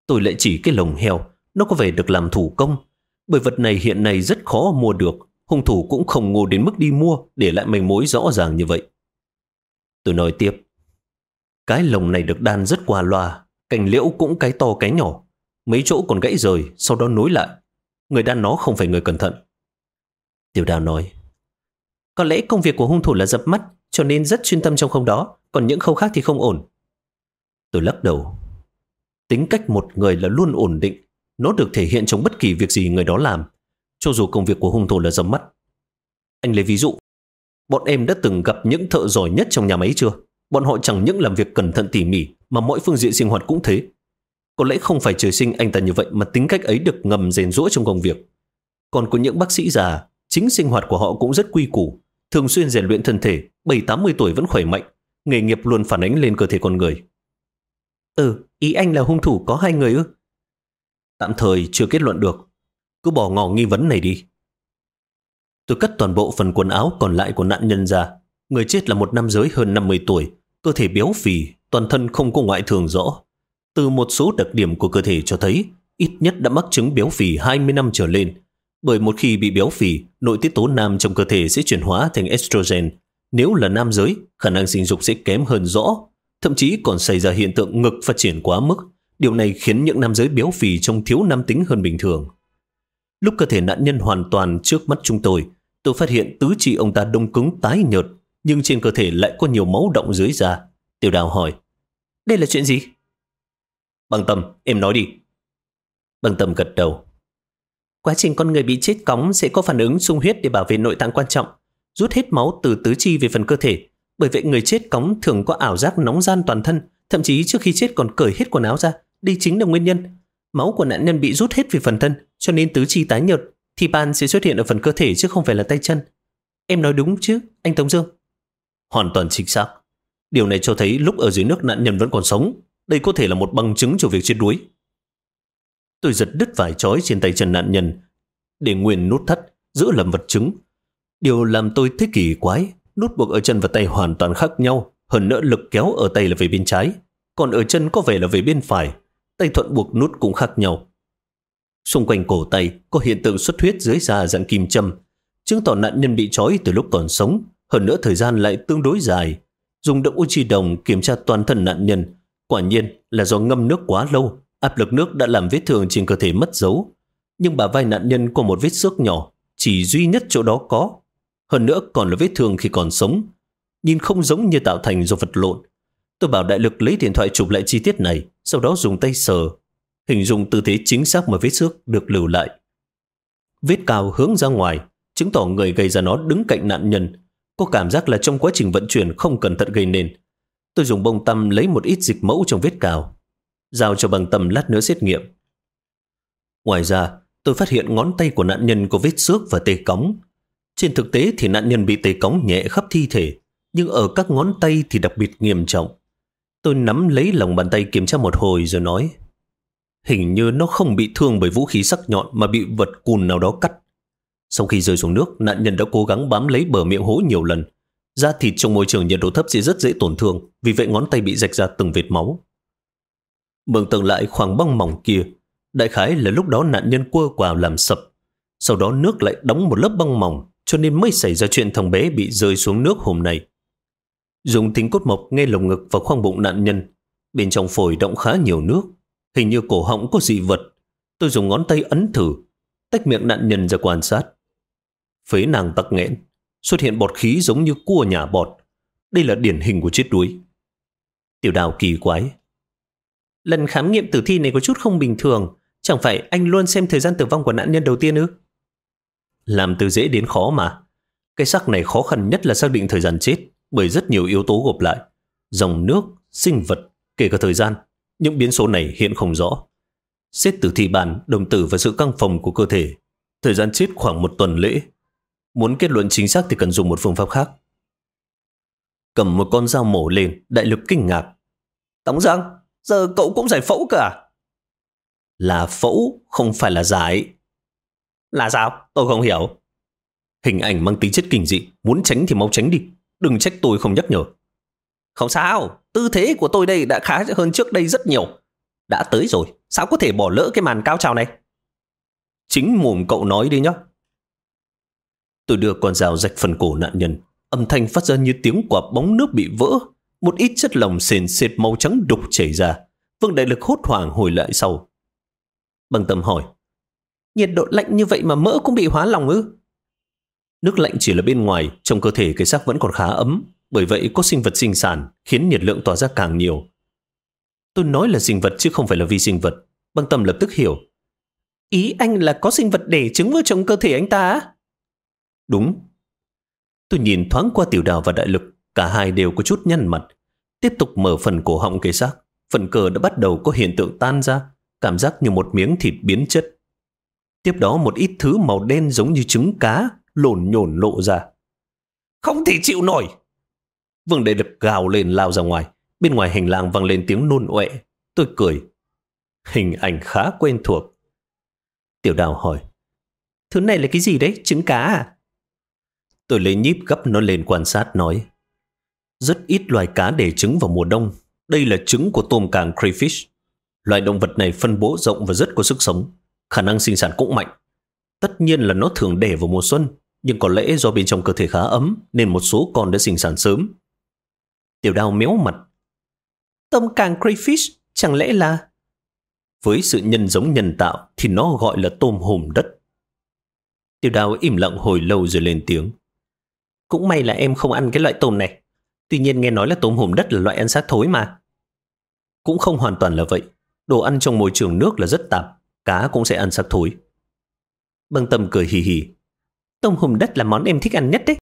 [SPEAKER 2] Tôi lại chỉ cái lồng heo, nó có vẻ được làm thủ công. Bởi vật này hiện nay rất khó mua được, hung thủ cũng không ngu đến mức đi mua để lại manh mối rõ ràng như vậy. Tôi nói tiếp, cái lồng này được đan rất qua loa, cành liễu cũng cái to cái nhỏ, mấy chỗ còn gãy rời, sau đó nối lại. Người đan nó không phải người cẩn thận. Tiểu Đào nói, có lẽ công việc của hung thủ là dập mắt, cho nên rất chuyên tâm trong khâu đó, còn những khâu khác thì không ổn. Tôi lắc đầu. Tính cách một người là luôn ổn định, nó được thể hiện trong bất kỳ việc gì người đó làm, cho dù công việc của hung thủ là dập mắt. Anh lấy ví dụ, bọn em đã từng gặp những thợ giỏi nhất trong nhà máy chưa? Bọn họ chẳng những làm việc cẩn thận tỉ mỉ, mà mọi phương diện sinh hoạt cũng thế. Có lẽ không phải trời sinh anh ta như vậy, mà tính cách ấy được ngầm rèn giũa trong công việc. Còn có những bác sĩ già, chính sinh hoạt của họ cũng rất quy củ, thường xuyên rèn luyện thân thể, 70-80 tuổi vẫn khỏe mạnh, nghề nghiệp luôn phản ánh lên cơ thể con người. Ý anh là hung thủ có 2 người ư? Tạm thời chưa kết luận được, cứ bỏ ngỏ nghi vấn này đi. Tôi cất toàn bộ phần quần áo còn lại của nạn nhân ra. Người chết là một nam giới hơn 50 tuổi, cơ thể béo phì, toàn thân không có ngoại thường rõ. Từ một số đặc điểm của cơ thể cho thấy, ít nhất đã mắc chứng béo phì 20 năm trở lên. Bởi một khi bị béo phì, nội tiết tố nam trong cơ thể sẽ chuyển hóa thành estrogen. Nếu là nam giới, khả năng sinh dục sẽ kém hơn rõ. Thậm chí còn xảy ra hiện tượng ngực phát triển quá mức. Điều này khiến những nam giới béo phì trông thiếu nam tính hơn bình thường. Lúc cơ thể nạn nhân hoàn toàn trước mắt chúng tôi phát hiện tứ chi ông ta đông cứng tái nhợt, nhưng trên cơ thể lại có nhiều máu đọng dưới da. Tiểu Đào hỏi, đây là chuyện gì? Băng Tâm, em nói đi. Băng Tâm gật đầu. Quá trình con người bị chết cóng sẽ có phản ứng xung huyết để bảo vệ nội tạng quan trọng, rút hết máu từ tứ chi về phần cơ thể. Bởi vậy người chết cóng thường có ảo giác nóng ran toàn thân, thậm chí trước khi chết còn cởi hết quần áo ra. Đây chính là nguyên nhân. Máu của nạn nhân bị rút hết về phần thân, cho nên tứ chi tái nhợt, thì ban sẽ xuất hiện ở phần cơ thể chứ không phải là tay chân. Em nói đúng chứ, anh Tống Dương? Hoàn toàn chính xác. Điều này cho thấy lúc ở dưới nước nạn nhân vẫn còn sống. Đây có thể là một bằng chứng cho việc chết đuối. Tôi giật đứt vải trói trên tay chân nạn nhân để nguyên nút thắt giữ làm vật chứng. Điều làm tôi thấy kỳ quái, nút buộc ở chân và tay hoàn toàn khác nhau. Hơn nữa lực kéo ở tay là về bên trái, còn ở chân có vẻ là về bên phải. Tay thuận buộc nút cũng khác nhau. Xung quanh cổ tay có hiện tượng xuất huyết dưới da dạng kim châm, chứng tỏ nạn nhân bị trói từ lúc còn sống. Hơn nữa thời gian lại tương đối dài. Dùng động oxy đồng kiểm tra toàn thân nạn nhân, quả nhiên là do ngâm nước quá lâu, áp lực nước đã làm vết thương trên cơ thể mất dấu. Nhưng bả vai nạn nhân có một vết xước nhỏ, chỉ duy nhất chỗ đó có. Hơn nữa còn là vết thương khi còn sống, nhìn không giống như tạo thành do vật lộn. Tôi bảo đại lực lấy điện thoại chụp lại chi tiết này, sau đó dùng tay sờ, hình dung tư thế chính xác mà vết xước được lưu lại. Vết cao hướng ra ngoài, chứng tỏ người gây ra nó đứng cạnh nạn nhân. Có cảm giác là trong quá trình vận chuyển không cẩn thận gây nên. Tôi dùng bông tăm lấy một ít dịch mẫu trong vết cào, giao cho Băng Tâm lát nữa xét nghiệm. Ngoài ra, tôi phát hiện ngón tay của nạn nhân có vết xước và tê cóng. Trên thực tế thì nạn nhân bị tê cóng nhẹ khắp thi thể, nhưng ở các ngón tay thì đặc biệt nghiêm trọng. Tôi nắm lấy lòng bàn tay kiểm tra một hồi rồi nói, hình như nó không bị thương bởi vũ khí sắc nhọn mà bị vật cùn nào đó cắt. Sau khi rơi xuống nước, nạn nhân đã cố gắng bám lấy bờ miệng hố nhiều lần. Da thịt trong môi trường nhiệt độ thấp sẽ rất dễ tổn thương, vì vậy ngón tay bị rạch ra từng vệt máu. Mường tượng lại khoảng băng mỏng kia, đại khái là lúc đó nạn nhân quơ quào làm sập. Sau đó nước lại đóng một lớp băng mỏng, cho nên mới xảy ra chuyện thằng bé bị rơi xuống nước hôm nay. Dùng tính cốt mộc ngay lồng ngực và khoang bụng nạn nhân, bên trong phổi đọng khá nhiều nước, hình như cổ họng có dị vật. Tôi dùng ngón tay ấn thử, tách miệng nạn nhân ra quan sát. Phế nang tắc nghẽn, xuất hiện bọt khí giống như cua nhả bọt. Đây là điển hình của chết đuối. Tiểu Đào kỳ quái, lần khám nghiệm tử thi này có chút không bình thường. Chẳng phải anh luôn xem thời gian tử vong của nạn nhân đầu tiên ư? Làm từ dễ đến khó mà. Cái xác này khó khăn nhất là xác định thời gian chết, bởi rất nhiều yếu tố gộp lại. Dòng nước, sinh vật, kể cả thời gian. Những biến số này hiện không rõ. Xét tử thi bản, đồng tử và sự căng phồng của cơ thể. Thời gian chết khoảng 1 tuần lễ. Muốn kết luận chính xác thì cần dùng một phương pháp khác. Cầm một con dao mổ lên, đại lực kinh ngạc. Tống Dương, giờ cậu cũng giải phẫu cơ à? Là phẫu, không phải là giải. Là sao? Tôi không hiểu. Hình ảnh mang tính chất kinh dị, muốn tránh thì mau tránh đi. Đừng trách tôi không nhắc nhở. Không sao, tư thế của tôi đây đã khá hơn trước đây rất nhiều. Đã tới rồi, sao có thể bỏ lỡ cái màn cao trào này?
[SPEAKER 1] Chính mồm cậu nói đi nhá. Tôi đưa con dao rạch phần cổ nạn nhân, âm thanh phát ra như tiếng quả bóng nước bị vỡ, một ít chất lỏng sền sệt màu trắng đục chảy ra. Vương Đại Lực hốt hoảng hồi lại sau.
[SPEAKER 2] Băng Tâm hỏi, nhiệt độ lạnh như vậy mà mỡ cũng bị hóa lòng ư?
[SPEAKER 1] Nước lạnh chỉ là bên ngoài, trong cơ thể cái xác vẫn còn khá ấm, bởi vậy có sinh vật sinh sản khiến nhiệt lượng tỏa ra càng nhiều.
[SPEAKER 2] Tôi nói là sinh vật chứ không phải là vi sinh vật.
[SPEAKER 1] Băng Tâm lập tức hiểu.
[SPEAKER 2] Ý anh là có sinh vật đẻ trứng vào trong cơ thể anh ta á?
[SPEAKER 1] Đúng. Tôi nhìn thoáng qua Tiểu Đào và Đại Lực, cả hai đều có chút nhăn mặt. Tiếp tục mở phần cổ họng cái xác, phần cơ đã bắt đầu có hiện tượng tan ra, cảm giác như một miếng thịt biến chất. Tiếp đó một ít thứ màu đen giống như trứng cá lổn nhổn lộ ra.
[SPEAKER 2] Không thể chịu nổi!
[SPEAKER 1] Vương Đại Lực gào lên lao ra ngoài. Bên ngoài hành lang vang lên tiếng nôn ọe. Tôi cười. Hình ảnh khá quen thuộc. Tiểu Đào hỏi,
[SPEAKER 2] thứ này là cái gì đấy, trứng cá à?
[SPEAKER 1] Tôi lấy nhíp gấp nó lên quan sát nói, rất ít loài cá đẻ trứng vào mùa đông. Đây là trứng của tôm càng crayfish. Loài động vật này phân bố rộng và rất có sức sống, khả năng sinh sản cũng mạnh. Tất nhiên là nó thường đẻ vào mùa xuân, nhưng có lẽ do bên trong cơ thể khá ấm nên một số con đã sinh sản sớm.
[SPEAKER 2] Tiểu Đào méo mặt. Tôm càng crayfish chẳng lẽ là...
[SPEAKER 1] Với sự nhân giống nhân tạo thì nó gọi là tôm hùm đất.
[SPEAKER 2] Tiểu Đào im lặng hồi lâu rồi lên tiếng. Cũng may là em không ăn cái loại tôm này. Tuy nhiên nghe nói là tôm hùm đất là loại ăn xác thối mà.
[SPEAKER 1] Cũng không hoàn toàn là vậy. Đồ ăn trong môi trường nước là rất tạp. Cá cũng sẽ ăn xác thối.
[SPEAKER 2] Băng Tâm cười hì hì. Tôm hùm đất là món em thích ăn nhất đấy.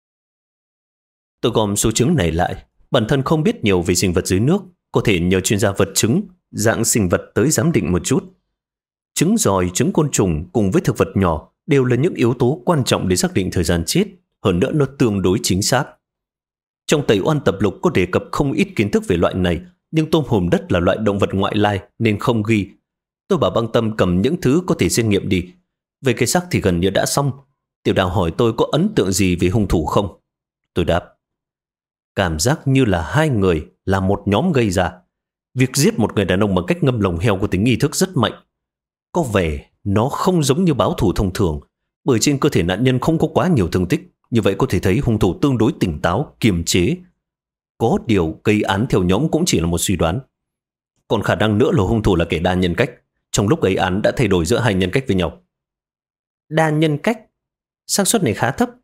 [SPEAKER 1] Tôi gom số trứng này lại. Bản thân không biết nhiều về sinh vật dưới nước, có thể nhờ chuyên gia vật chứng, dạng sinh vật tới giám định một chút. Trứng giòi, trứng côn trùng cùng với thực vật nhỏ đều là những yếu tố quan trọng để xác định thời gian chết, hơn nữa nó tương đối chính xác. Trong Tẩy Oan tập lục có đề cập không ít kiến thức về loại này, nhưng tôm hùm đất là loại động vật ngoại lai nên không ghi. Tôi bảo Băng Tâm cầm những thứ có thể xét nghiệm đi. Về cái xác thì gần như đã xong. Tiểu Đào hỏi tôi có ấn tượng gì về hung thủ không? Tôi đáp, cảm giác như là hai người là một nhóm gây ra. Việc giết một người đàn ông bằng cách ngâm lồng heo có tính nghi thức rất mạnh. Có vẻ nó không giống như báo thù thông thường, bởi trên cơ thể nạn nhân không có quá nhiều thương tích. Như vậy có thể thấy hung thủ tương đối tỉnh táo, kiềm chế. Có điều gây án theo nhóm cũng chỉ là một suy đoán. Còn khả năng nữa là hung thủ là kẻ đa nhân cách. Trong lúc gây án đã thay đổi giữa hai nhân cách với nhau.
[SPEAKER 2] Đa nhân cách? Xác suất này khá thấp.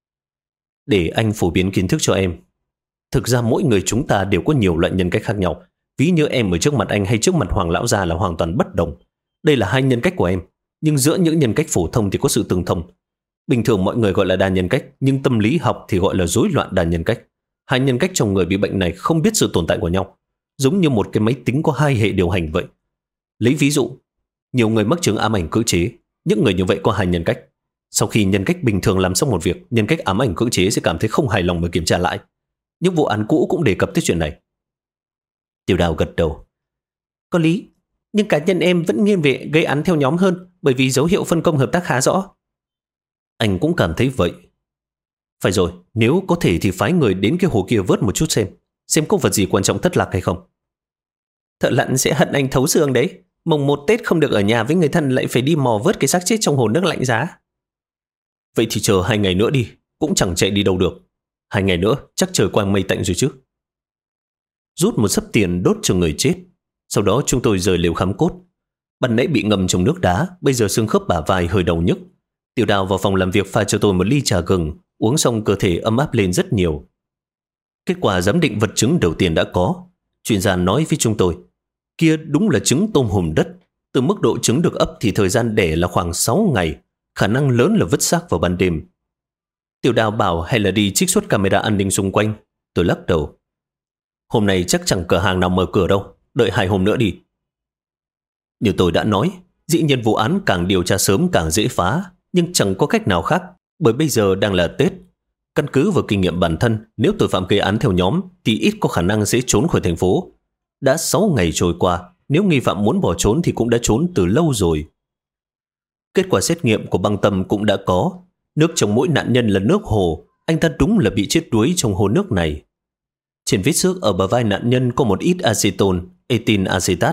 [SPEAKER 1] Để anh phổ biến kiến thức cho em. Thực ra mỗi người chúng ta đều có nhiều loại nhân cách khác nhau. Ví như em ở trước mặt anh hay trước mặt Hoàng lão già là hoàn toàn bất đồng. Đây là hai nhân cách của em, nhưng giữa những nhân cách phổ thông thì có sự tương thông. Bình thường mọi người gọi là đa nhân cách, nhưng tâm lý học thì gọi là rối loạn đa nhân cách. Hai nhân cách trong người bị bệnh này không biết sự tồn tại của nhau, giống như một cái máy tính có hai hệ điều hành vậy. Lấy ví dụ, nhiều người mắc chứng ám ảnh cưỡng chế, những người như vậy có hai nhân cách. Sau khi nhân cách bình thường làm xong một việc, nhân cách ám ảnh cưỡng chế sẽ cảm thấy không hài lòng và kiểm tra lại. Những vụ án cũ cũng đề cập tới chuyện này. Tiểu Đào gật đầu.
[SPEAKER 2] Có lý, nhưng cá nhân em vẫn nghiêng về gây án theo nhóm hơn, bởi vì dấu hiệu phân công hợp tác khá rõ.
[SPEAKER 1] Anh cũng cảm thấy vậy. Phải rồi, nếu có thể thì phái người đến cái hồ kia vớt một chút xem có vật gì quan trọng thất lạc hay không.
[SPEAKER 2] Thợ lặn sẽ hận anh thấu xương đấy. Mùng 1 Tết không được ở nhà với người thân lại phải đi mò vớt cái xác chết trong hồ nước lạnh giá.
[SPEAKER 1] Vậy thì chờ 2 ngày nữa đi, cũng chẳng chạy đi đâu được. 2 ngày nữa chắc trời quang mây tạnh rồi chứ. Rút một xấp tiền đốt cho người chết. Sau đó chúng tôi rời lều khám cốt. Ban nãy bị ngâm trong nước đá, bây giờ xương khớp bả vai hơi đau nhức. Tiểu Đào vào phòng làm việc pha cho tôi một ly trà gừng, uống xong cơ thể ấm áp lên rất nhiều. Kết quả giám định vật chứng đầu tiên đã có. Chuyên gia nói với chúng tôi, kia đúng là trứng tôm hùm đất. Từ mức độ trứng được ấp thì thời gian đẻ là khoảng 6 ngày, khả năng lớn là vứt xác vào ban đêm. Tiểu Đào bảo hay là đi trích xuất camera an ninh xung quanh. Tôi lắc đầu. Hôm nay chắc chẳng cửa hàng nào mở cửa đâu, đợi 2 hôm nữa đi. Như tôi đã nói, dĩ nhiên vụ án càng điều tra sớm càng dễ phá, nhưng chẳng có cách nào khác, bởi bây giờ đang là Tết. Căn cứ vào kinh nghiệm bản thân, nếu tội phạm gây án theo nhóm thì ít có khả năng sẽ trốn khỏi thành phố. Đã 6 ngày trôi qua, nếu nghi phạm muốn bỏ trốn thì cũng đã trốn từ lâu rồi. Kết quả xét nghiệm của Băng Tâm cũng đã có. Nước trong mỗi nạn nhân là nước hồ, anh ta đúng là bị chết đuối trong hồ nước này. Trên vết xước ở bờ vai nạn nhân có một ít acetone, ethyl acetate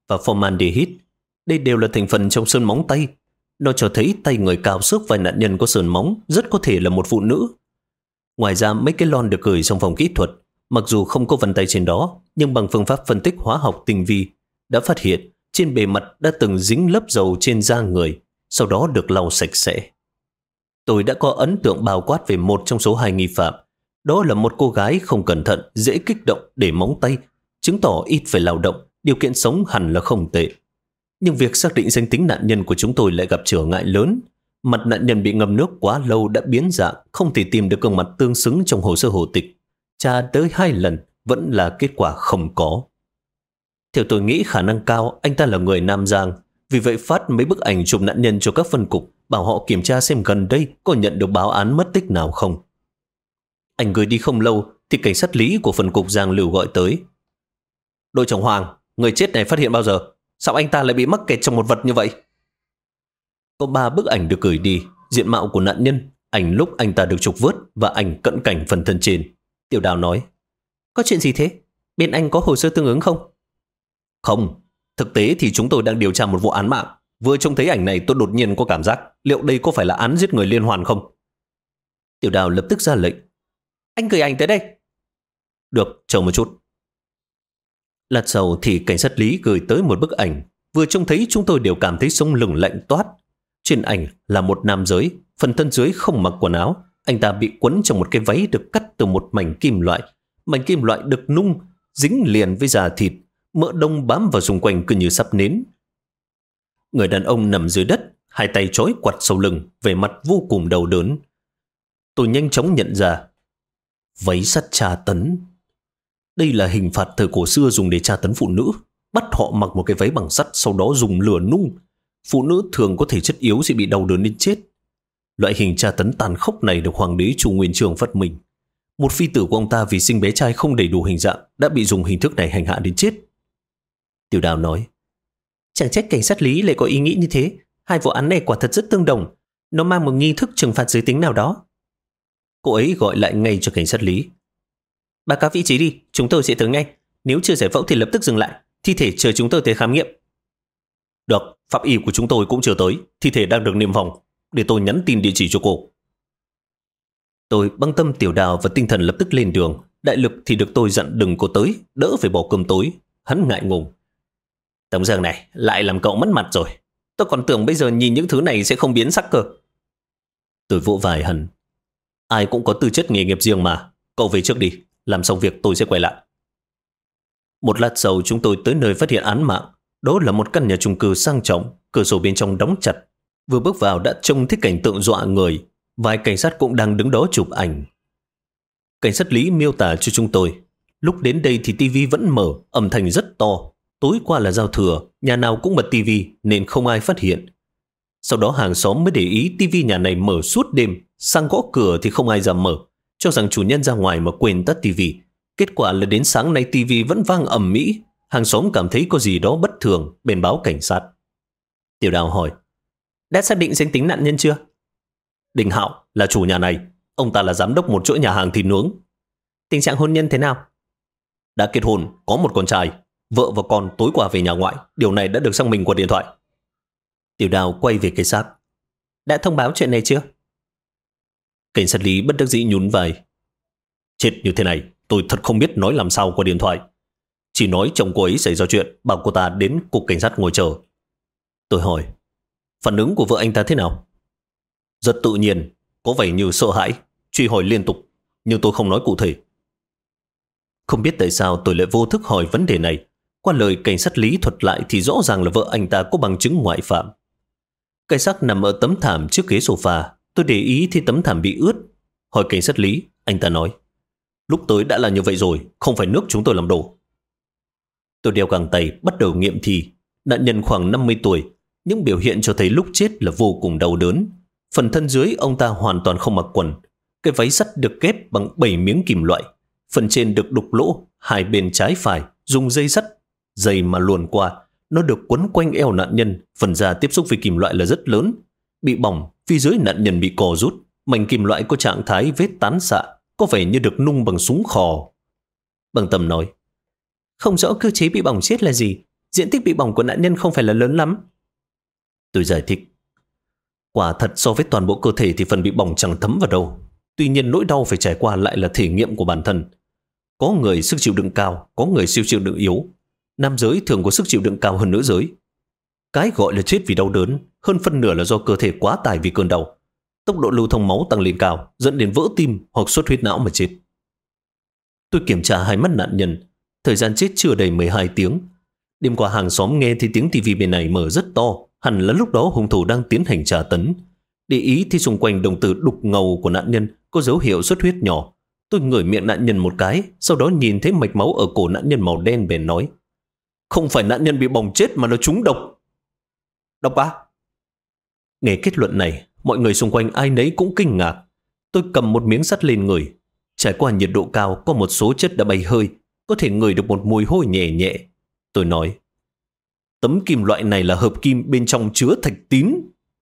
[SPEAKER 2] và formaldehyde. Đây đều là thành phần trong sơn móng tay. Nó cho thấy tay người cào xước vai nạn nhân có sườn móng rất có thể là một phụ nữ. Ngoài ra, mấy cái lon được gửi trong phòng kỹ thuật, mặc dù không có vân tay trên đó, nhưng bằng phương pháp phân tích hóa học tinh vi, đã phát hiện trên bề mặt đã từng dính lớp dầu trên da người, sau đó được lau sạch sẽ. Tôi đã có ấn tượng bao quát về một trong số 2 nghi phạm. Đó là một cô gái không cẩn thận, dễ kích động để móng tay, chứng tỏ ít phải lao động, điều kiện sống hẳn là không tệ. Nhưng việc xác định danh tính nạn nhân của chúng tôi lại gặp trở ngại lớn. Mặt nạn nhân bị ngâm nước quá lâu đã biến dạng, không thể tìm được gương mặt tương xứng trong hồ sơ hộ tịch. Tra tới 2 lần vẫn là kết quả không có. Theo tôi nghĩ khả năng cao anh ta là người Nam Giang, vì vậy phát mấy bức ảnh chụp nạn nhân cho các phân cục, bảo họ kiểm tra xem gần đây có nhận được báo án mất tích nào không. Anh gửi đi không lâu thì cảnh sát lý của phân cục Giang Lưu gọi tới. Đội trưởng Hoàng, người chết này phát hiện bao giờ? Sao anh ta lại bị mắc kẹt trong một vật như vậy? Có 3 bức ảnh được gửi đi, diện mạo của nạn nhân, ảnh lúc anh ta được trục vớt và ảnh cận cảnh phần thân trên. Tiểu Đào nói, có chuyện gì thế? Bên anh có hồ sơ tương ứng không? Không, thực tế thì chúng tôi đang điều tra một vụ án mạng. Vừa trông thấy ảnh này tôi đột nhiên có cảm giác liệu đây có phải là án giết người liên hoàn không? Tiểu Đào lập tức ra lệnh, anh gửi ảnh tới đây. Được, chờ một chút. Lát sau thì cảnh sát lý gửi tới một bức ảnh. Vừa trông thấy chúng tôi đều cảm thấy sống lưng lạnh toát. Trên ảnh là một nam giới, phần thân dưới không mặc quần áo. Anh ta bị quấn trong một cái váy được cắt từ một mảnh kim loại. Mảnh kim loại được nung, dính liền với da thịt. Mỡ đông bám vào xung quanh cứ như sắp nến. Người đàn ông nằm dưới đất, 2 tay trói quặt sau lưng, vẻ mặt vô cùng đau đớn. Tôi nhanh chóng nhận ra, váy sắt tra tấn. Đây là hình phạt thời cổ xưa dùng để tra tấn phụ nữ, bắt họ mặc một cái váy bằng sắt, sau đó dùng lửa nung. Phụ nữ thường có thể chất yếu sẽ bị đau đớn đến chết. Loại hình tra tấn tàn khốc này được Hoàng đế Chu Nguyên Chương phát minh. Một phi tử của ông ta vì sinh bé trai không đầy đủ hình dạng đã bị dùng hình thức này hành hạ đến chết. Tiểu Đào nói, chẳng trách cảnh sát lý lại có ý nghĩ như thế. 2 vụ án này quả thật rất tương đồng. Nó mang một nghi thức trừng phạt giới tính nào đó. Cô ấy gọi lại ngay cho cảnh sát lý. Báo cáo vị trí đi, chúng tôi sẽ tới ngay. Nếu chưa giải phẫu thì lập tức dừng lại. Thi thể chờ chúng tôi tới khám nghiệm. Được, pháp y của chúng tôi cũng chưa tới. Thi thể đang được niêm phòng. Để tôi nhắn tin địa chỉ cho cô. Tôi băng tâm Tiểu Đào và tinh thần lập tức lên đường. Đại Lực thì được tôi dặn đừng có tới, đỡ phải bỏ cơm tối. Hắn ngại ngùng. Tống Dương này lại làm cậu mất mặt rồi. Tôi còn tưởng bây giờ nhìn những thứ này sẽ không biến sắc cơ. Tôi vỗ vai hắn. Ai cũng có tư chất nghề nghiệp riêng mà. Cậu về trước đi, làm xong việc tôi sẽ quay lại. Một lát sau chúng tôi tới nơi phát hiện án mạng. Đó là một căn nhà chung cư sang trọng, cửa sổ bên trong đóng chặt. Vừa bước vào đã trông thấy cảnh tượng dọa người. Vài cảnh sát cũng đang đứng đó chụp ảnh. Cảnh sát lý miêu tả cho chúng tôi. Lúc đến đây thì tivi vẫn mở, âm thanh rất to. Tối qua là giao thừa, nhà nào cũng bật tivi nên không ai phát hiện. Sau đó hàng xóm mới để ý tivi nhà này mở suốt đêm, sang gõ cửa thì không ai dám mở, cho rằng chủ nhân ra ngoài mà quên tắt tivi. Kết quả là đến sáng nay tivi vẫn vang ầm ĩ, hàng xóm cảm thấy có gì đó bất thường, bèn báo cảnh sát. Tiểu Đào hỏi, đã xác định danh tính nạn nhân chưa? Đình Hạo là chủ nhà này, ông ta là giám đốc một chuỗi nhà hàng thịt nướng. Tình trạng hôn nhân thế nào? Đã kết hôn, có một con trai. Vợ và con tối qua về nhà ngoại, điều này đã được xác minh qua điện thoại. Tiểu Đào quay về cái xác. Đã thông báo chuyện này chưa? Cảnh sát lý bất đắc dĩ nhún vai. Chết như thế này, tôi thật không biết nói làm sao qua điện thoại. Chỉ nói chồng cô ấy xảy ra chuyện, bảo cô ta đến cục cảnh sát ngồi chờ. Tôi hỏi, phản ứng của vợ anh ta thế nào? Rất tự nhiên, có vẻ như sợ hãi, truy hỏi liên tục, nhưng tôi không nói cụ thể. Không biết tại sao tôi lại vô thức hỏi vấn đề này. Qua lời cảnh sát lý thuật lại thì rõ ràng là vợ anh ta có bằng chứng ngoại phạm. Cái xác nằm ở tấm thảm trước ghế sofa. Tôi để ý thì tấm thảm bị ướt. Hỏi cảnh sát lý, anh ta nói, lúc tới đã là như vậy rồi, không phải nước chúng tôi làm đổ. Tôi đeo găng tay bắt đầu nghiệm thi. Nạn nhân khoảng 50 tuổi. Những biểu hiện cho thấy lúc chết là vô cùng đau đớn. Phần thân dưới ông ta hoàn toàn không mặc quần. Cái váy sắt được ghép bằng 7 miếng kim loại. Phần trên được đục lỗ, 2 bên trái phải, dùng dây sắt. Dây mà luồn qua, nó được quấn quanh eo nạn nhân. Phần da tiếp xúc với kim loại là rất lớn. Bị bỏng, phía dưới nạn nhân bị cò rút. Mảnh kim loại có trạng thái vết tán xạ, có vẻ như được nung bằng súng khò. Bằng Tâm nói, không rõ cơ chế bị bỏng chết là gì, diện tích bị bỏng của nạn nhân không phải là lớn lắm.
[SPEAKER 1] Tôi giải thích. Quả thật so với toàn bộ cơ thể thì phần bị bỏng chẳng thấm vào đâu. Tuy nhiên nỗi đau phải trải qua lại là thể nghiệm của bản thân. Có người sức chịu đựng cao, có người siêu chịu đựng yếu. Nam giới thường có sức chịu đựng cao hơn nữ giới. Cái gọi là chết vì đau đớn, hơn phân nửa là do cơ thể quá tải vì cơn đau. Tốc độ lưu thông máu tăng lên cao, dẫn đến vỡ tim hoặc xuất huyết não mà chết. Tôi kiểm tra hai mắt nạn nhân. Thời gian chết chưa đầy 12 tiếng. Đêm qua hàng xóm nghe thấy tiếng tivi bên này mở rất to, hẳn là lúc đó hung thủ đang tiến hành tra tấn. Để ý thì xung quanh đồng tử đục ngầu của nạn nhân có dấu hiệu xuất huyết nhỏ. Tôi ngửi miệng nạn nhân một cái, sau đó nhìn thấy mạch máu ở cổ nạn nhân màu đen bèn nói: không phải nạn nhân bị bỏng chết mà là trúng độc. Độc á? Nghe kết luận này, mọi người xung quanh ai nấy cũng kinh ngạc. Tôi cầm một miếng sắt lên người. Trải qua nhiệt độ cao, có một số chất đã bay hơi, có thể ngửi được một mùi hôi nhẹ nhẹ. Tôi nói: tấm kim loại này là hợp kim, bên trong chứa thạch tín.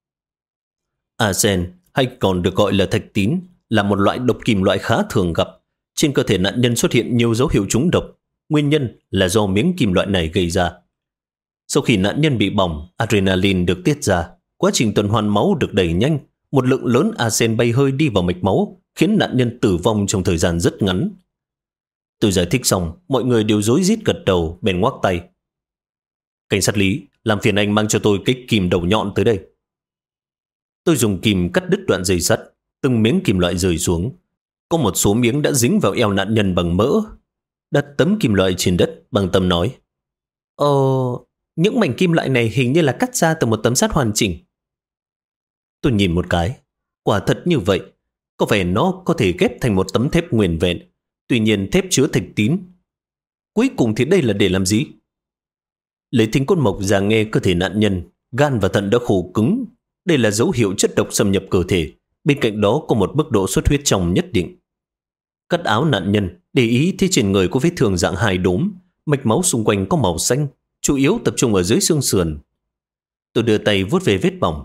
[SPEAKER 1] Arsen, hay còn được gọi là thạch tín, là một loại độc kim loại khá thường gặp. Trên cơ thể nạn nhân xuất hiện nhiều dấu hiệu trúng độc. Nguyên nhân là do miếng kim loại này gây ra. Sau khi nạn nhân bị bỏng, adrenaline được tiết ra. Quá trình tuần hoàn máu được đẩy nhanh. Một lượng lớn arsen bay hơi đi vào mạch máu, khiến nạn nhân tử vong trong thời gian rất ngắn. Tôi giải thích xong, mọi người đều rối rít gật đầu, bèn ngoắc tay. Cảnh sát Lý, làm phiền anh mang cho tôi cái kìm đầu nhọn tới đây. Tôi dùng kìm cắt đứt đoạn dây sắt, từng miếng kim loại rơi xuống. Có một số miếng đã dính vào eo nạn nhân bằng mỡ. Đặt tấm kim loại trên đất, Bằng Tâm nói:
[SPEAKER 2] những mảnh kim loại này hình như là cắt ra từ một tấm sắt hoàn chỉnh.
[SPEAKER 1] Tôi nhìn một cái, quả thật như vậy. Có vẻ nó có thể ghép thành một tấm thép nguyên vẹn. Tuy nhiên thép chứa thạch tín. Cuối cùng thì đây là để làm gì? Lấy thính cốt mộc ra nghe cơ thể nạn nhân, gan và thận đã khô cứng. Đây là dấu hiệu chất độc xâm nhập cơ thể. Bên cạnh đó có một mức độ xuất huyết trong nhất định. Cắt áo nạn nhân, để ý thấy trên người có vết thương dạng hài đốm, mạch máu xung quanh có màu xanh, chủ yếu tập trung ở dưới xương sườn. Tôi đưa tay vuốt về vết bỏng.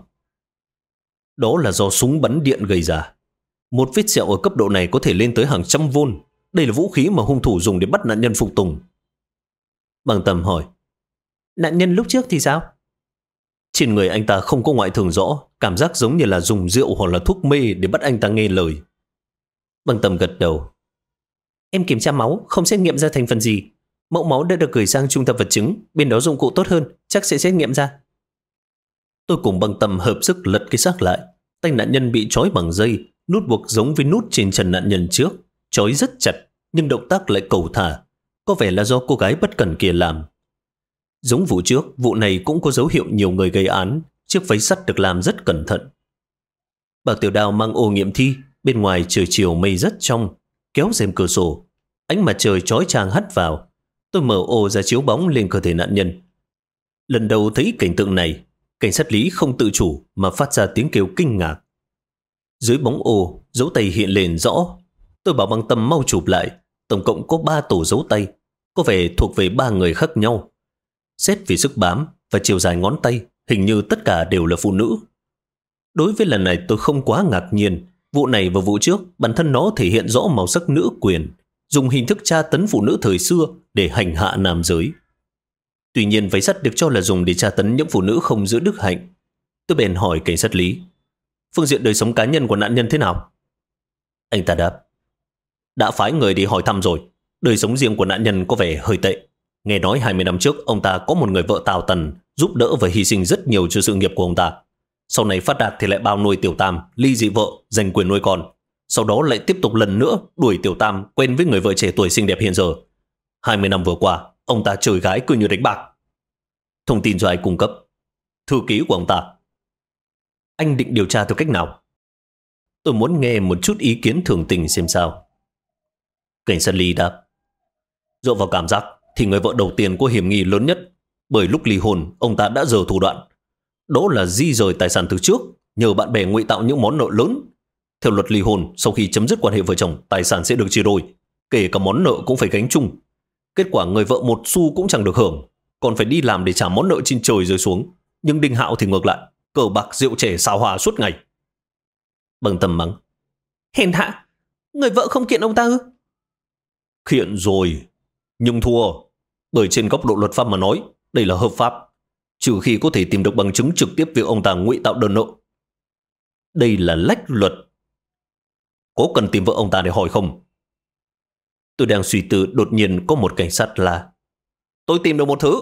[SPEAKER 1] Đó là do súng bắn điện gây ra. Một vết sẹo ở cấp độ này có thể lên tới hàng trăm vôn. Đây là vũ khí mà hung thủ dùng để bắt nạn nhân phục tùng. Bằng Tâm hỏi:
[SPEAKER 2] nạn nhân lúc trước thì sao?
[SPEAKER 1] Trên người anh ta không có ngoại thường rõ, cảm giác giống như là dùng rượu hoặc là thuốc mê để bắt anh ta nghe lời.
[SPEAKER 2] Bằng Tâm gật đầu. Em kiểm tra máu, không xét nghiệm ra thành phần gì. Mẫu máu đã được gửi sang trung tâm vật chứng, bên đó dụng cụ tốt hơn, chắc sẽ xét nghiệm ra.
[SPEAKER 1] Tôi cùng Bằng Tâm hợp sức lật cái xác lại. Tay nạn nhân bị trói bằng dây, nút buộc giống với nút trên chân nạn nhân trước, trói rất chặt, nhưng động tác lại cầu thả. Có vẻ là do cô gái bất cẩn kia làm. Giống vụ trước, vụ này cũng có dấu hiệu nhiều người gây án. Chiếc váy sắt được làm rất cẩn thận. Bà Tiểu Đào mang ô nghiệm thi. Bên ngoài trời chiều mây rất trong, kéo rèm cửa sổ, ánh mặt trời chói chang hắt vào. Tôi mở ô ra chiếu bóng lên cơ thể nạn nhân. Lần đầu thấy cảnh tượng này, cảnh sát Lý không tự chủ mà phát ra tiếng kêu kinh ngạc. Dưới bóng ô, dấu tay hiện lên rõ. Tôi bảo Bằng Tâm mau chụp lại. Tổng cộng có 3 tổ dấu tay, có vẻ thuộc về 3 người khác nhau. Xét về sức bám và chiều dài ngón tay, hình như tất cả đều là phụ nữ. Đối với lần này tôi không quá ngạc nhiên. Vụ này và vụ trước, bản thân nó thể hiện rõ màu sắc nữ quyền, dùng hình thức tra tấn phụ nữ thời xưa để hành hạ nam giới. Tuy nhiên váy sắt được cho là dùng để tra tấn những phụ nữ không giữ đức hạnh. Tôi bèn hỏi cảnh sát Lý: phương diện đời sống cá nhân của nạn nhân thế nào? Anh ta đáp: đã phái người đi hỏi thăm rồi. Đời sống riêng của nạn nhân có vẻ hơi tệ. Nghe nói 20 năm trước ông ta có một người vợ tào tần, giúp đỡ và hy sinh rất nhiều cho sự nghiệp của ông ta. Sau này phát đạt thì lại bao nuôi Tiểu Tam, ly dị vợ, giành quyền nuôi con. Sau đó lại tiếp tục lần nữa đuổi Tiểu Tam quen với người vợ trẻ tuổi xinh đẹp hiện giờ. 20 năm vừa qua, ông ta chơi gái cứ như đánh bạc. Thông tin do ai cung cấp? Thư ký của ông ta. Anh định điều tra theo cách nào? Tôi muốn nghe một chút ý kiến thường tình xem sao. Cảnh sát Lý đáp: dựa vào cảm giác thì người vợ đầu tiên có hiểm nghi lớn nhất. Bởi lúc ly hôn, ông ta đã dở thủ đoạn. Đó là di rời tài sản từ trước, nhờ bạn bè ngụy tạo những món nợ lớn. Theo luật ly hôn, sau khi chấm dứt quan hệ vợ chồng, tài sản sẽ được chia đôi, kể cả món nợ cũng phải gánh chung. Kết quả người vợ một xu cũng chẳng được hưởng, còn phải đi làm để trả món nợ trên trời rơi xuống. Nhưng Đinh Hạo thì ngược lại, cờ bạc rượu chè xào hòa suốt ngày. Bằng Tâm mắng: hèn hạ, người vợ không kiện ông ta ư? Kiện rồi, nhưng thua. Bởi trên góc độ luật pháp mà nói, Đây là hợp pháp, trừ khi có thể tìm được bằng chứng trực tiếp việc ông ta ngụy tạo đơn nợ. Đây là lách luật. Có cần tìm vợ ông ta để hỏi không? Tôi đang suy tư, đột nhiên có một cảnh sát là: tôi tìm được một thứ.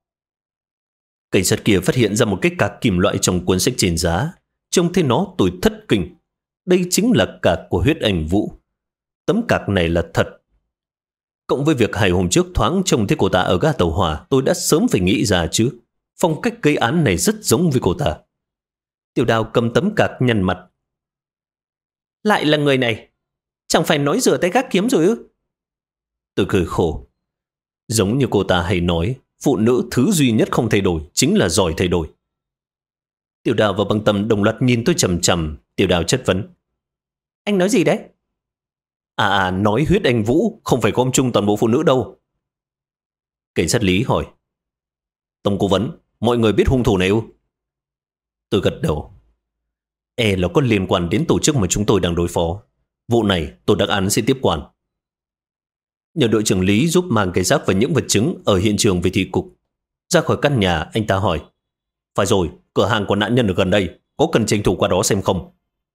[SPEAKER 1] Cảnh sát kia phát hiện ra một cái cạc kim loại trong cuốn sách trên giá. Trông thấy nó tôi thất kinh. Đây chính là cạc của Huyết Ảnh Vũ. Tấm cạc này là thật. Cộng với việc 2 hôm trước thoáng trông thấy cô ta ở ga tàu hỏa, tôi đã sớm phải nghĩ ra chứ. Phong cách gây án này rất giống với cô ta. Tiểu Đào cầm tấm cạc nhăn mặt. Lại là người này. Chẳng phải nói rửa tay gác kiếm rồi ư? Tôi cười khổ. Giống như cô ta hay nói, phụ nữ thứ duy nhất không thay đổi chính là giỏi thay đổi. Tiểu Đào và Băng Tâm đồng loạt nhìn tôi chằm chằm. Tiểu Đào chất vấn: anh nói gì đấy? Nói Huyết Ảnh Vũ không phải gom chung toàn bộ phụ nữ đâu. Cảnh sát Lý hỏi: tổng cố vấn, mọi người biết hung thủ này ư? Tôi gật đầu. Là có liên quan đến tổ chức mà chúng tôi đang đối phó. Vụ này tôi đặc án sẽ tiếp quản. Nhờ đội trưởng Lý giúp mang cái xác và những vật chứng ở hiện trường về thị cục. Ra khỏi căn nhà, anh ta hỏi: phải rồi, cửa hàng của nạn nhân ở gần đây, có cần tranh thủ qua đó xem không?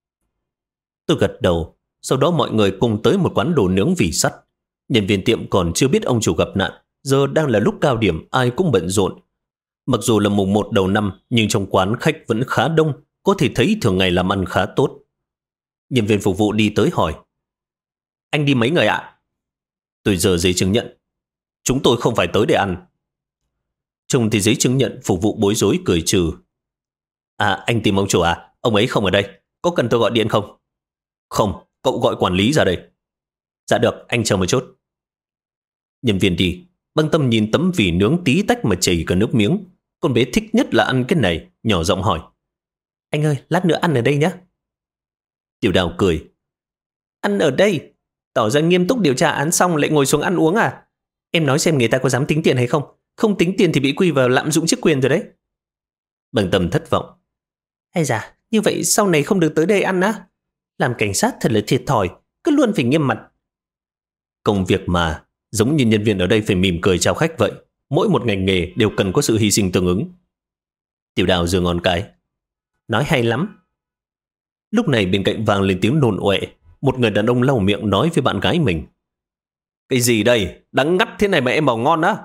[SPEAKER 1] Tôi gật đầu. Sau đó mọi người cùng tới một quán đồ nướng vỉ sắt. Nhân viên tiệm còn chưa biết ông chủ gặp nạn. Giờ đang là lúc cao điểm, ai cũng bận rộn. Mặc dù là mùng 1 đầu năm, nhưng trong quán khách vẫn khá đông, có thể thấy thường ngày làm ăn khá tốt. Nhân viên phục vụ đi tới hỏi: anh đi mấy người ạ? Tôi giơ giấy chứng nhận. Chúng tôi không phải tới để ăn. Trông thì giấy chứng nhận, phục vụ bối rối cười trừ. Anh tìm ông chủ à? Ông ấy không ở đây. Có cần tôi gọi điện không? Không, cậu gọi quản lý ra đây. Dạ được, anh chờ một chút. Nhân viên đi. Băng Tâm nhìn tấm vỉ nướng tí tách mà chảy cả nước miếng. Con bé thích nhất là ăn cái này, nhỏ giọng hỏi: anh ơi, lát nữa ăn ở đây nhé. Tiểu Đào cười: ăn ở đây? Tỏ ra nghiêm túc điều tra án xong lại ngồi xuống ăn uống à? Em nói xem người ta có dám tính tiền hay không? Không tính tiền thì bị quy vào lạm dụng chức quyền rồi đấy. Băng Tâm thất vọng: hay da, như vậy sau này không được tới đây ăn á? Làm cảnh sát thật là thiệt thòi, cứ luôn phải nghiêm mặt. Công việc mà, giống như nhân viên ở đây phải mỉm cười chào khách vậy. Mỗi một ngành nghề đều cần có sự hy sinh tương ứng. Tiểu Đào giơ ngón cái: nói hay lắm. Lúc này bên cạnh vang lên tiếng nôn ọe. Một người đàn ông lau miệng nói với bạn gái mình: cái gì đây? Đắng ngắt thế này mà em bảo ngon á?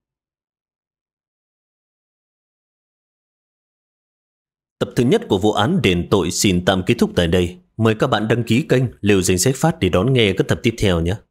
[SPEAKER 1] Tập thứ nhất của vụ án đền tội xin tạm kết thúc tại đây. Mời các bạn đăng ký kênh Liều Danh Sách Phát để đón nghe các tập tiếp theo nhé.